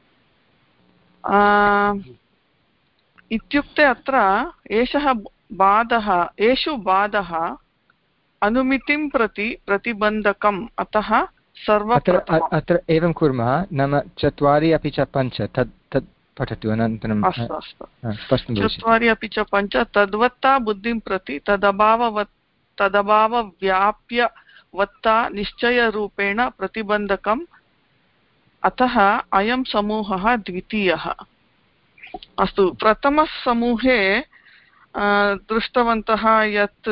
D: इत्युक्ते अत्र एषः बाधः एषु बाधः अनुमितिं प्रति प्रतिबन्धकम्, अतः सर्वप्रथमम्।
A: अत्र एवं कुर्मः, नाम चत्वारि अपि च पञ्च, तत् तत् पठतु अनन्तरम्।
D: अस्तु अस्तु, चत्वारि अपि च पञ्च तद्वत्ता बुद्धिं प्रति तदभाववत् तदभावव्याप्यवत्ता निश्चयरूपेण प्रतिबन्धकम्, अतः अयं समूहः द्वितीयः। अस्तु, प्रथमसमूहे दृष्टवन्तः यत्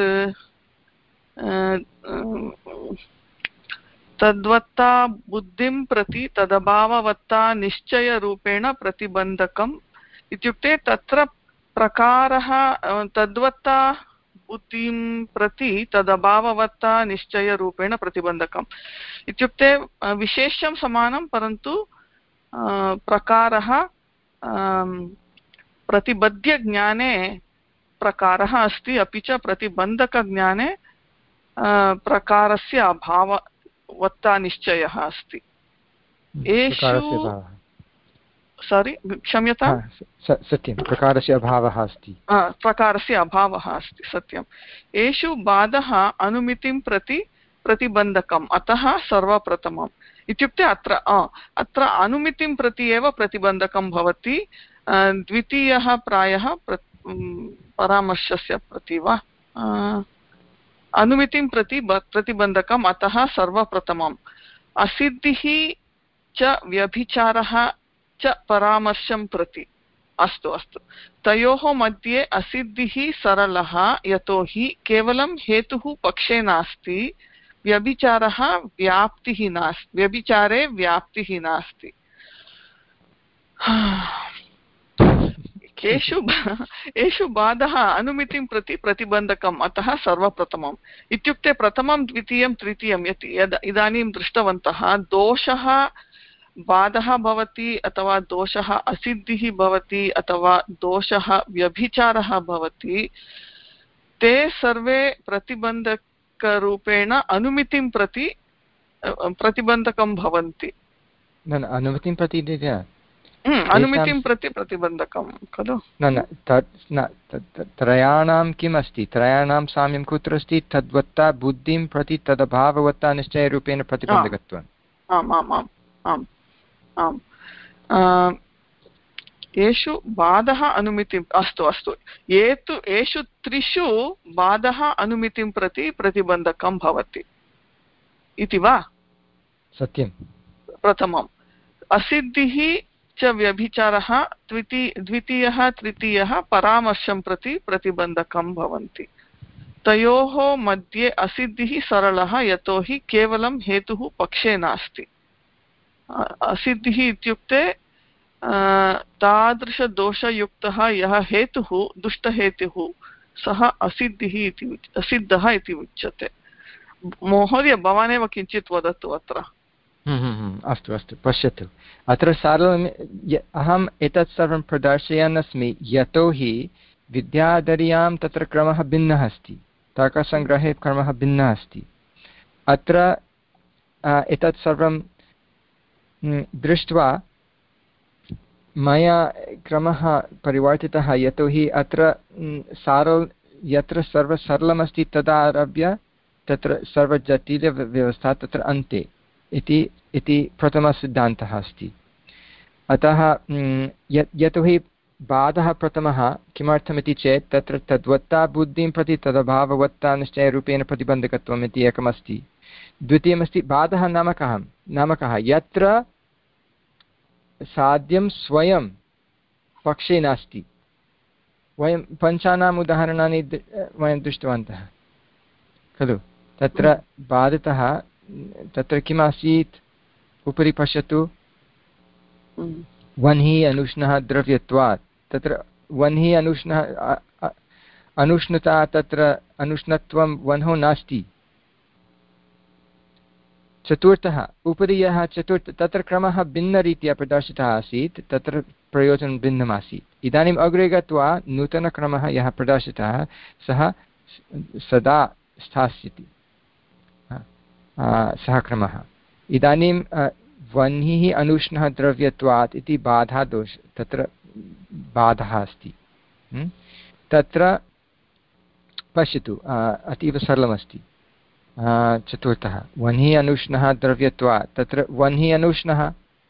D: तद्वत्ता बुद्धिं प्रति तदभाववत्ता निश्चयरूपेण प्रतिबन्धकम् इत्युक्ते तत्र प्रकारः तद्वत्ता बुद्धिं प्रति तदभाववत्ता निश्चयरूपेण प्रतिबन्धकम् इत्युक्ते विशेष्यं समानं, परन्तु प्रकारः प्रतिबध्यज्ञाने प्रकारः अस्ति, अपि च प्रतिबन्धकज्ञाने प्रकारस्य अभाववत्ता निश्चयः अस्ति। एषु सारी क्षम्यतां,
A: सत्यं, प्रकारस्य अभावः अस्ति
D: प्रकारस्य अभावः अस्ति सत्यम्। एषु बाधः अनुमितिं प्रति प्रतिबन्धकम्, अतः सर्वप्रथमम्। इत्युक्ते अत्र अत्र अनुमितिं प्रति एव प्रतिबन्धकं भवति। द्वितीयः प्रायः परामर्शस्य प्रति वा अनुमितिं प्रति प्रतिबन्धकम्, अतः सर्वप्रथमम्। असिद्धिः च व्यभिचारः च परामर्शं प्रति। अस्तु अस्तु, तयोः मध्ये असिद्धिः सरलः, यतोहि केवलं हेतुः पक्षे नास्ति, व्यभिचारः व्याप्तिः नास्ति, व्यभिचारे व्याप्तिः नास्ति। एषु एषु बाधः अनुमितिं प्रति प्रतिबन्धकम्, अतः सर्वप्रथमम्। इत्युक्ते प्रथमं द्वितीयं तृतीयं यत् यद् इदानीं दृष्टवन्तः, दोषः बाधः भवति अथवा दोषः असिद्धिः भवति अथवा दोषः व्यभिचारः भवति, ते सर्वे प्रतिबन्धकरूपेण अनुमितिं प्रति प्रतिबन्धकं भवन्ति।
A: अनुमितिं प्रति
D: अनुमितिं प्रति प्रतिबन्धकं खलु।
A: न न त्रयाणां किम् अस्ति, त्रयाणां साम्यं कुत्र अस्ति? तद्वत्ता बुद्धिं प्रति तदभाववत्ता निश्चयरूपेण प्रतिबन्धकत्वम्।
D: आम् आम् आम् आम् आम् एषु बाधः अनुमितिम्। अस्तु अस्तु, ये तु एषु त्रिषु बाधः अनुमितिं प्रति प्रतिबन्धकं भवति इति वा?
A: सत्यं।
D: प्रथमम् असिद्धिः च व्यभिचारः, द्वितीय द्वितीयः तृतीयः परामर्शं प्रति प्रतिबन्धकं भवन्ति। तयोः मध्ये असिद्धिः सरलः, यतोहि केवलं हेतुः पक्षे नास्ति। असिद्धिः इत्युक्ते तादृशदोषयुक्तः यः हेतुः दुष्टहेतुः, सः असिद्धिः इति असिद्धः इति उच्यते। महोदय, भवानेव किञ्चित् वदतु अत्र।
A: अस्तु अस्तु, पश्यतु, अत्र सरलम् अहम् एतत् सर्वं प्रदर्शयन् अस्मि, यतोहि विद्याधर्यां तत्र क्रमः भिन्नः अस्ति, तर्कसङ्ग्रहे क्रमः भिन्नः अस्ति। अत्र एतत् सर्वं दृष्ट्वा मया क्रमः परिवर्तितः यतोहि अत्र सारल् यत्र सर्वसरलमस्ति तदा आरभ्य तत्र सर्वजटिलव्यवस्था तत्र अन्ते इति इति प्रथमसिद्धान्तः अस्ति। अतः यतोहि बाधः प्रथमः किमर्थमिति चेत् तत्र तद्वत्ता बुद्धिं प्रति तदभाववत्ता निश्चयरूपेण प्रतिबन्धकत्वम् इति एकमस्ति। द्वितीयमस्ति बाधः नाम कः नाम कः यत्र साध्यं स्वयं पक्षे नास्ति। वयं पञ्चानाम् उदाहरणानि वयं दृष्टवन्तः खलु। तत्र बाधितः तत्र किमासीत् उपरि पश्यतु वह्निः अनुष्णः द्रव्यत्वात्। तत्र वह्निः अनुष्णः अनुष्णुता तत्र अनुष्णत्वं वह्नौ नास्ति। चतुर्थः उपरि यः चतुर्थ तत्र क्रमः भिन्नरीत्या प्रदर्शितः आसीत् तत्र प्रयोजनं भिन्नमासीत्। इदानीम् अग्रे गत्वा नूतनक्रमः यः प्रदर्शितः सः सदा स्थास्यति सः क्रमः। इदानीं वह्निः अनुष्णः द्रव्यत्वात् इति बाधा दोष तत्र बाधः अस्ति। तत्र पश्यतु अतीव सरलमस्ति। चतुर्थः वह्निः अनुष्णः द्रव्यत्वात् तत्र वह्निः अनुष्णः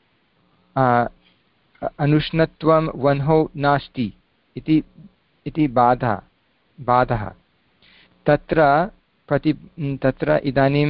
A: अनुष्णत्वं वह्नौ नास्ति इति इति बाधा बाधः तत्र प्रति तत्र इदानीं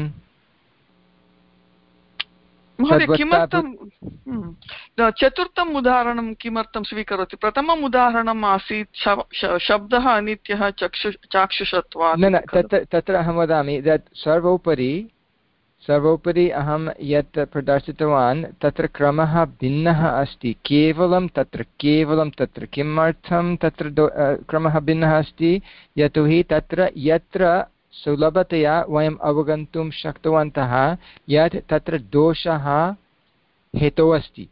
D: किमर्थं चतुर्थम् उदाहरणं किमर्थं स्वीकरोति? प्रथमम् उदाहरणम् आसीत् शब्दः अनित्यः चक्षु चाक्षुषत्वात्।
A: न न तत्र तत्र अहं वदामि यत् सर्वोपरि सर्वोपरि अहं यत् प्रदर्शितवान् तत्र क्रमः भिन्नः अस्ति। केवलं तत्र केवलं तत्र किमर्थं तत्र क्रमः भिन्नः अस्ति यतोहि तत्र यत्र सुलभतया वयम् अवगन्तुं शक्तवन्तः यत् तत्र दोषः हेतुः अस्ति।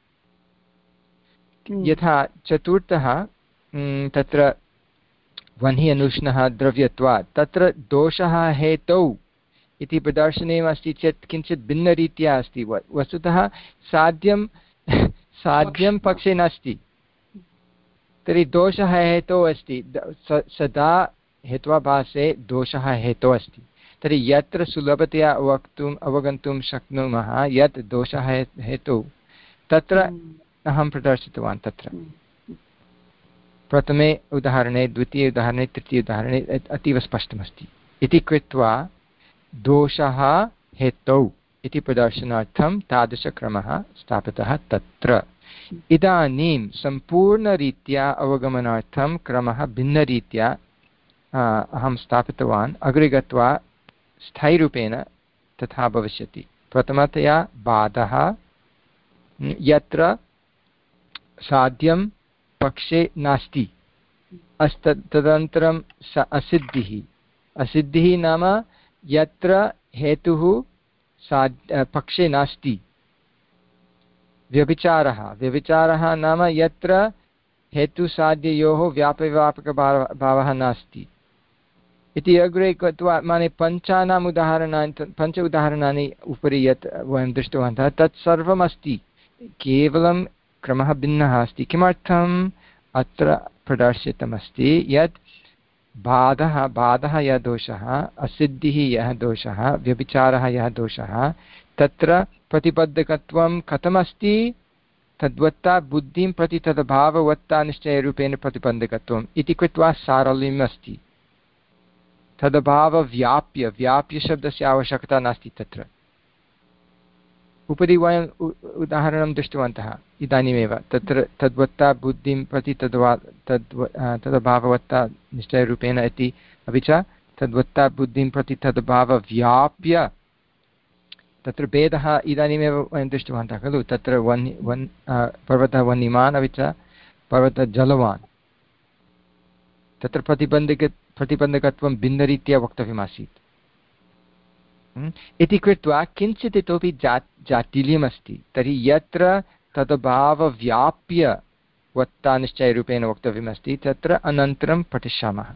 A: यथा चतुर्थः तत्र वह्निः अनुष्णः द्रव्यत्वात् तत्र दोषः हेतौ इति प्रदर्शनीयमस्ति चेत् किञ्चित् भिन्नरीत्या अस्ति। वस्तुतः साध्यं साध्यं पक्षे नास्ति तर्हि दोषः हेतुः अस्ति। सदा हेत्वाभासे दोषः हेतुः अस्ति। तर्हि यत्र सुलभतया वक्तुम् अवगन्तुं शक्नुमः यत् दोषः हेतुः तत्र अहं प्रदर्शितवान्। तत्र प्रथमे उदाहरणे द्वितीये उदाहरणे तृतीये उदाहरणे अतीव स्पष्टमस्ति इति कृत्वा दोषः हेतौ इति प्रदर्शनार्थं तादृशक्रमः स्थापितः तत्र। इदानीं सम्पूर्णरीत्या अवगमनार्थं क्रमः भिन्नरीत्या अहं स्थापितवान्। अग्रे गत्वा स्थायिरूपेण तथा भविष्यति। प्रथमतया बाधः यत्र साध्यं पक्षे नास्ति अस्त तदनन्तरं स असिद्धिः असिद्धिः नाम यत्र हेतुः साध्य पक्षे नास्ति। व्यभिचारः व्यभिचारः नाम यत्र हेतुसाध्ययोः व्यापव्यापकभावः नास्ति इति। अग्रे गत्वा माने पञ्चानाम् उदाहरणानि पञ्च उदाहरणानि उपरि यत् वयं दृष्टवन्तः तत् सर्वमस्ति। केवलं क्रमः भिन्नः अस्ति। किमर्थम्? अत्र प्रदर्शितमस्ति यत् बाधः बाधः यः दोषः असिद्धिः यः दोषः व्यभिचारः यः दोषः तत्र प्रतिबद्धकत्वं कथमस्ति? तद्वत्ता बुद्धिं प्रति तदभाववत्ता निश्चयरूपेण प्रतिबन्धकत्वम् इति कृत्वा सारल्यम् अस्ति। तदभावव्याप्य व्याप्यशब्दस्य आवश्यकता नास्ति। तत्र उपरि वयम् उदाहरणं दृष्टवन्तः इदानीमेव। तत्र तद्वत्ता बुद्धिं प्रति तद्वा तद्व तदभाववत्ता निश्चयरूपेण इति अपि च तद्वत्ता बुद्धिं प्रति तदभावव्याप्य तत्र भेदः इदानीमेव वयं दृष्टवन्तः खलु। तत्र वन् वन् पर्वतः वह्निमान् अपि च पर्वतः जलवान्। तत्र प्रतिबन्धक प्रतिबन्धकत्वं भिन्नरीत्या वक्तव्यमासीत् इति कृत्वा किञ्चित् इतोपि जा जाटिल्यमस्ति। तर्हि यत्र तदभावव्याप्य वत्ता निश्चयरूपेण वक्तव्यमस्ति तत्र अनन्तरं पठिष्यामः।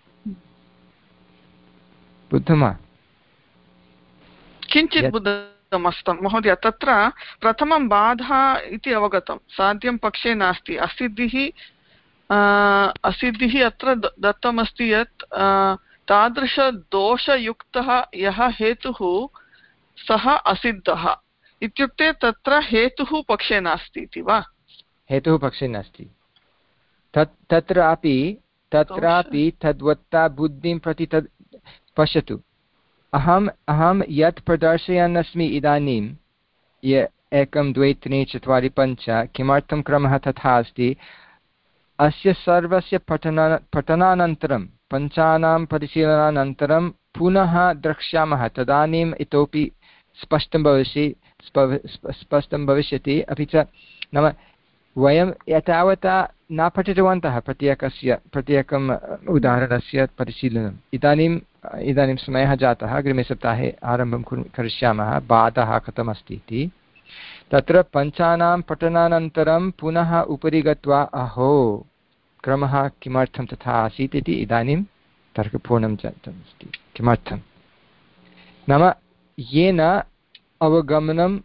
A: बुद्धं वा?
D: किञ्चित् मस्तं महोदय तत्र प्रथमं बाधः इति अवगतं साध्यं पक्षे नास्ति असिद्धिः असिद्धिः अत्र दत्तमस्ति यत् तादृशदोषयुक्तः यः हेतुः सः असिद्धः इत्युक्ते तत्र हेतुः पक्षे नास्ति इति वा
A: हेतुः पक्षे नास्ति तत् तत्रापि तत्रापि तद्वत्ता बुद्धिं प्रति तद् पश्यतु अहम् अहं यत् प्रदर्शयन् अस्मि इदानीं य एकं द्वे त्रीणि चत्वारि पञ्च किमर्थं क्रमः तथा अस्ति अस्य सर्वस्य पठना पठनानन्तरं पञ्चानां परिशीलनानन्तरं पुनः द्रक्ष्यामः तदानीम् इतोपि स्पष्टं भविष्यति स्पष्टं भविष्यति अपि च नाम वयं एतावता न पठितवन्तः प्रत्येकस्य प्रत्येकम् उदाहरणस्य परिशीलनम् इदानीम् इदानीं समयः जातः अग्रिमे सप्ताहे आरम्भं करिष्यामः बाधः कथमस्ति इति तत्र पञ्चानां पठनानन्तरं पुनः उपरि गत्वा अहो क्रमः किमर्थं तथा आसीत् इति इदानीं तर्कपूर्णं जातमस्ति किमर्थं नाम येन अवगमनं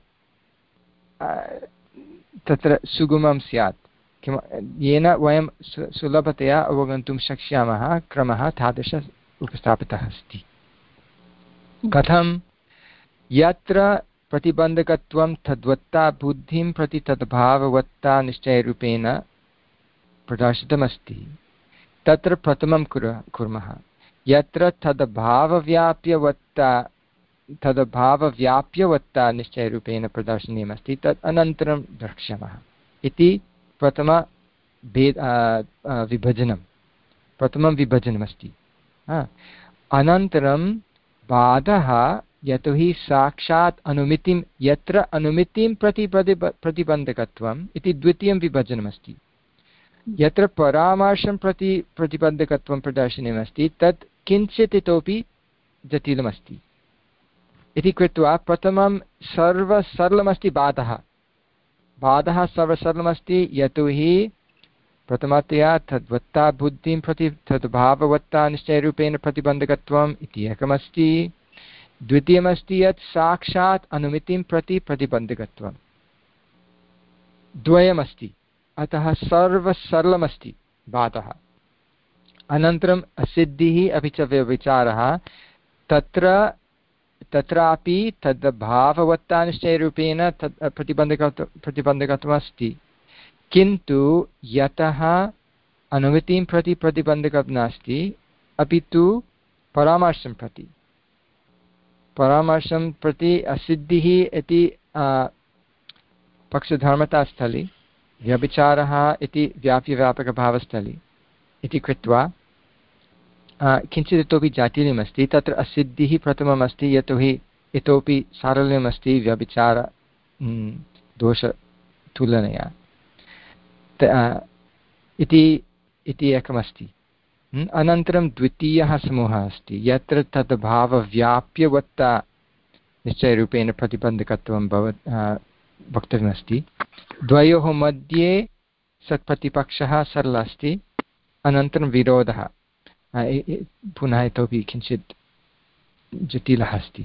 A: तत्र सुगमं स्यात् किं येन वयं सुलभतया अवगन्तुं शक्ष्यामः क्रमः तादृश उपस्थापितः अस्ति कथं यत्र प्रतिबन्धकत्वं तद्वत्ता बुद्धिं प्रति तद्भाववत्ता निश्चयरूपेण प्रदर्शितमस्ति तत्र प्रथमं कुर्मः यत्र तद्भावव्याप्यवत्ता तद्भावव्याप्यवत्ता निश्चयरूपेण प्रदर्शनीयमस्ति तत् अनन्तरं द्रक्ष्यामः इति प्रथम भेद विभजनं प्रथमं विभजनमस्ति अनन्तरं बाधः यतोहि साक्षात् अनुमितिं यत्र अनुमितिं प्रति प्रतिबन्धकत्वम् इति द्वितीयं विभजनमस्ति यत्र परामर्शं प्रति प्रतिबन्धकत्वं प्रदर्शनीयमस्ति तत् किञ्चित् इतोपि जटिलमस्ति इति कृत्वा प्रथमं सर्वसरलमस्ति बाधः बाधः सर्वसरलमस्ति यतोहि प्रथमतया तद्वत्ता बुद्धिं प्रति तद्भाववत्ता निश्चयरूपेण प्रतिबन्धकत्वम् इति एकमस्ति द्वितीयमस्ति यत् साक्षात् अनुमितिं प्रति प्रतिबन्धकत्वं द्वयमस्ति अतः सर्वसरलमस्ति बाधः अनन्तरम् असिद्धिः अपि च व्यभिचारः तत्र तत्रापि तद्भाववत्ता निश्चयरूपेण तत् प्रतिबन्धकत्व प्रतिबन्धकत्वमस्ति किन्तु यतः अनुमितिं प्रति प्रतिबन्धकं नास्ति अपि तु परामर्शं प्रति परामर्शं प्रति असिद्धिः इति पक्षधर्मतास्थले व्यभिचारः इति व्याप्यव्यापकभावस्थले इति कृत्वा किञ्चित् इतोपि जाटिल्यमस्ति तत्र असिद्धिः प्रथममस्ति यतोहि इतोपि सारल्यमस्ति व्यभिचार दोषतुलनया इति इति एकमस्ति अनन्तरं द्वितीयः समूहः अस्ति यत्र तद्भावव्याप्यवत्ता निश्चयरूपेण प्रतिबन्धकत्वं भव वक्तव्यमस्ति द्वयोः मध्ये सत्प्रतिपक्षः सरलः अस्ति अनन्तरं विरोधः पुनः इतोपि किञ्चित् जटिलः अस्ति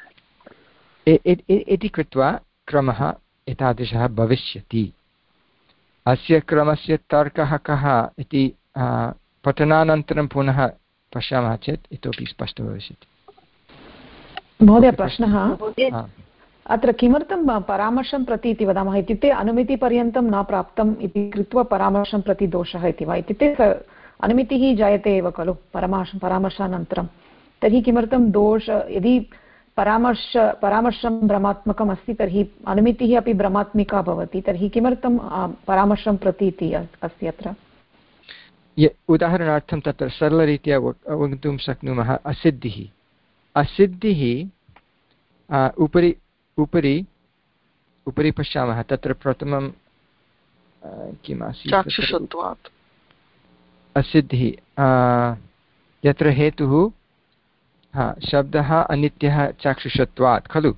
A: इति कृत्वा क्रमः एतादृशः भविष्यति अस्य क्रमस्य तर्कः कः इति पठनानन्तरं पुनः पश्यामः चेत् इतोपि स्पष्टं भविष्यति
H: महोदय प्रश्नः अत्र किमर्थं परामर्शं प्रति इति वदामः इत्युक्ते अनुमितिपर्यन्तं न प्राप्तम् इति कृत्वा परामर्शं प्रति दोषः इति वा इत्युक्ते अनुमितिः जायते एव खलु परामर्श परामर्शानन्तरं तर्हि किमर्थं दोष यदि परामर्श परामर्शं भ्रमात्मकम् अस्ति तर्हि अनुमितिः अपि भ्रमात्मिका भवति तर्हि किमर्थं परामर्शं प्रति इति अस्ति अत्र
A: उदाहरणार्थं तत्र सरलरीत्या वक्तुं शक्नुमः असिद्धिः असिद्धिः उपरि उपरि उपरि पश्यामः तत्र प्रथमं किम् आसीत् असिद्धिः यत्र हेतुः हा शब्दः अनित्यः चाक्षुषत्वात् खलु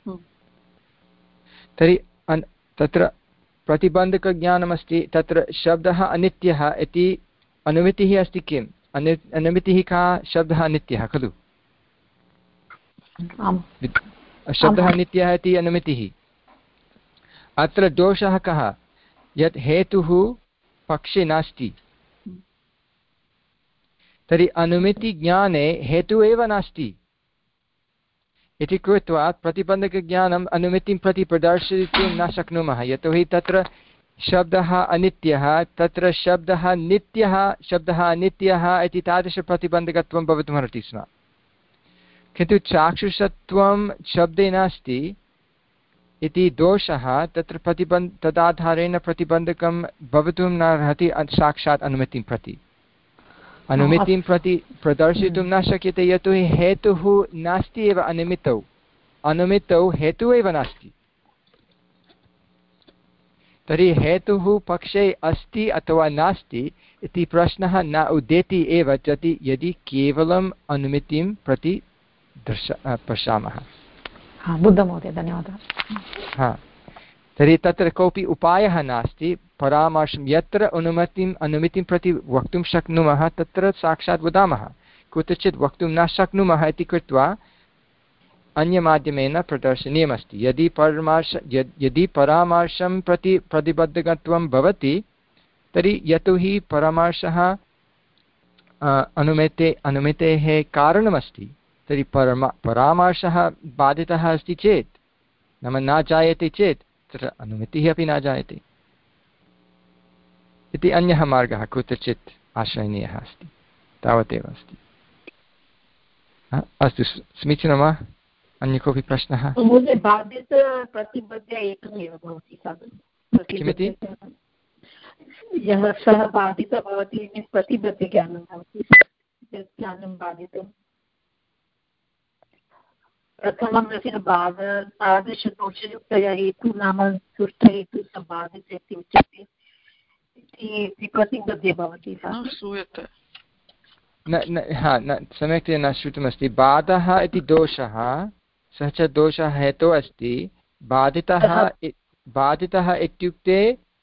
A: तर्हि तत्र प्रतिबन्धकज्ञानमस्ति तत्र शब्दः अनित्यः इति अनुमितिः अस्ति किम् अनि अनुमितिः का शब्दः अनित्यः खलु शब्दः नित्यः इति अनुमितिः। अत्र दोषः कः? यत् हेतुः पक्षे नास्ति। तर्हि अनुमितिज्ञाने हेतुः एव नास्ति इति कृत्वा प्रतिबन्धकज्ञानम् अनुमितिं प्रति प्रदर्शयितुं न शक्नुमः, यतोहि तत्र शब्दः अनित्यः, तत्र शब्दः नित्यः, शब्दः अनित्यः इति तादृशप्रतिबन्धकत्वं भवितुमर्हति स्म। किन्तु चाक्षुषत्वं शब्दे नास्ति इति दोषः तत्र प्रतिबन्ध तदाधारेण प्रतिबन्धकं भवितुं न अर्हति साक्षात् अनुमितिं प्रति। अनुमितिं प्रति प्रदर्शयितुं न शक्यते, यतोहि हेतुः नास्ति एव अनुमितौ। अनुमितौ हेतुः एव नास्ति। तर्हि हेतुः पक्षे अस्ति अथवा नास्ति इति प्रश्नः न उदेति एव यदि यदि केवलम् अनुमितिं प्रति दर्श पश्यामः।
H: बुद्धमहोदय, धन्यवादः।
A: हा, तर्हि तत्र कोऽपि उपायः नास्ति परामर्शं। यत्र अनुमतिम् अनुमितिं प्रति वक्तुं शक्नुमः तत्र साक्षात् वदामः, कुत्रचित् वक्तुं न शक्नुमः इति कृत्वा अन्यमाध्यमेन प्रदर्शनीयमस्ति। यदि परामर्श यदि परामर्शं प्रति प्रतिबद्धकत्वं भवति तर्हि यतोहि परामर्शः अनुमिते अनुमितेः कारणमस्ति, तर्हि परमा परामर्शः बाधितः अस्ति चेत्, नाम न जायते चेत् तत्र अनुमितिः अपि न जायते इति अन्यः मार्गः कुत्रचित् आश्रयणीयः अस्ति। तावदेव अस्ति। अस्तु, समीचीनं वा? अन्य कोऽपि प्रश्नः? किमिति?
B: यः सः बाधितः भवति प्रतिबद्धज्ञानं भवति, ज्ञानं बाधितं प्रथमं बाध तादृशदोषयुक्तया हेतु नाम सुष्ठुहेतु स बाधित इति उच्यते इति प्रतिबद्धे भवति।
D: श्रूयते
A: न हा न सम्यक्तया न श्रुतमस्ति। बाधः इति दोषः, सः च दोषः हेतुः अस्ति। बाधितः बाधितः इत्युक्ते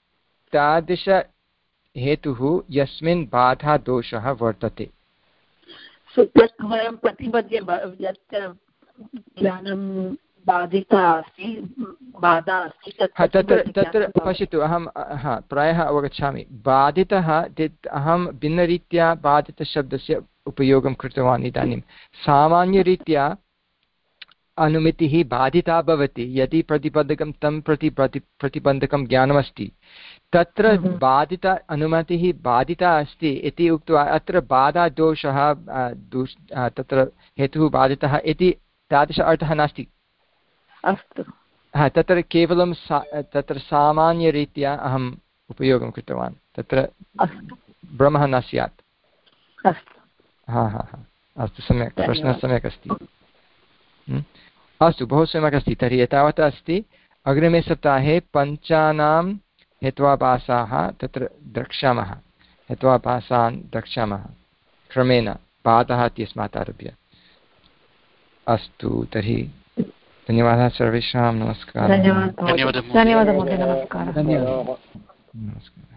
A: तादृशहेतुः यस्मिन् बाधा दोषः वर्तते।
B: वयं प्रतिबद्धे ज्ञानं बाधिता अस्ति, बाधा अस्ति,
A: तत्र तत्र पश्यतु, अहं हा प्रायः अवगच्छामि। बाधितः अहं भिन्नरीत्या बाधितशब्दस्य उपयोगं कृतवान्। इदानीं सामान्यरीत्या अनुमितिः बाधिता भवति यदि प्रतिबन्धकं तं प्रति प्रति प्रतिबन्धकं ज्ञानमस्ति। तत्र बाधित अनुमतिः बाधिता अस्ति इति उक्त्वा अत्र बाधादोषः तत्र हेतुः बाधितः इति तादृश अर्थः नास्ति।
B: अस्तु,
A: हा, तत्र केवलं सा तत्र सामान्यरीत्या अहम् उपयोगं कृतवान्, तत्र भ्रमः न स्यात्। हा हा हा अस्तु, सम्यक्, प्रश्नः सम्यक् अस्ति। अस्तु, बहु सम्यक् अस्ति। तर्हि एतावत् अस्ति। अग्रिमे सप्ताहे पञ्चानां हेत्वाभासाः तत्र द्रक्ष्यामः। हेत्वाभासान् द्रक्ष्यामः क्रमेण, बाधः इत्यस्मात् आरभ्य। अस्तु, तर्हि धन्यवादः सर्वेषां। नमस्कारः।
H: धन्यवादः। धन्यवादः महोदय। नमस्कारः।
A: नमस्कारः।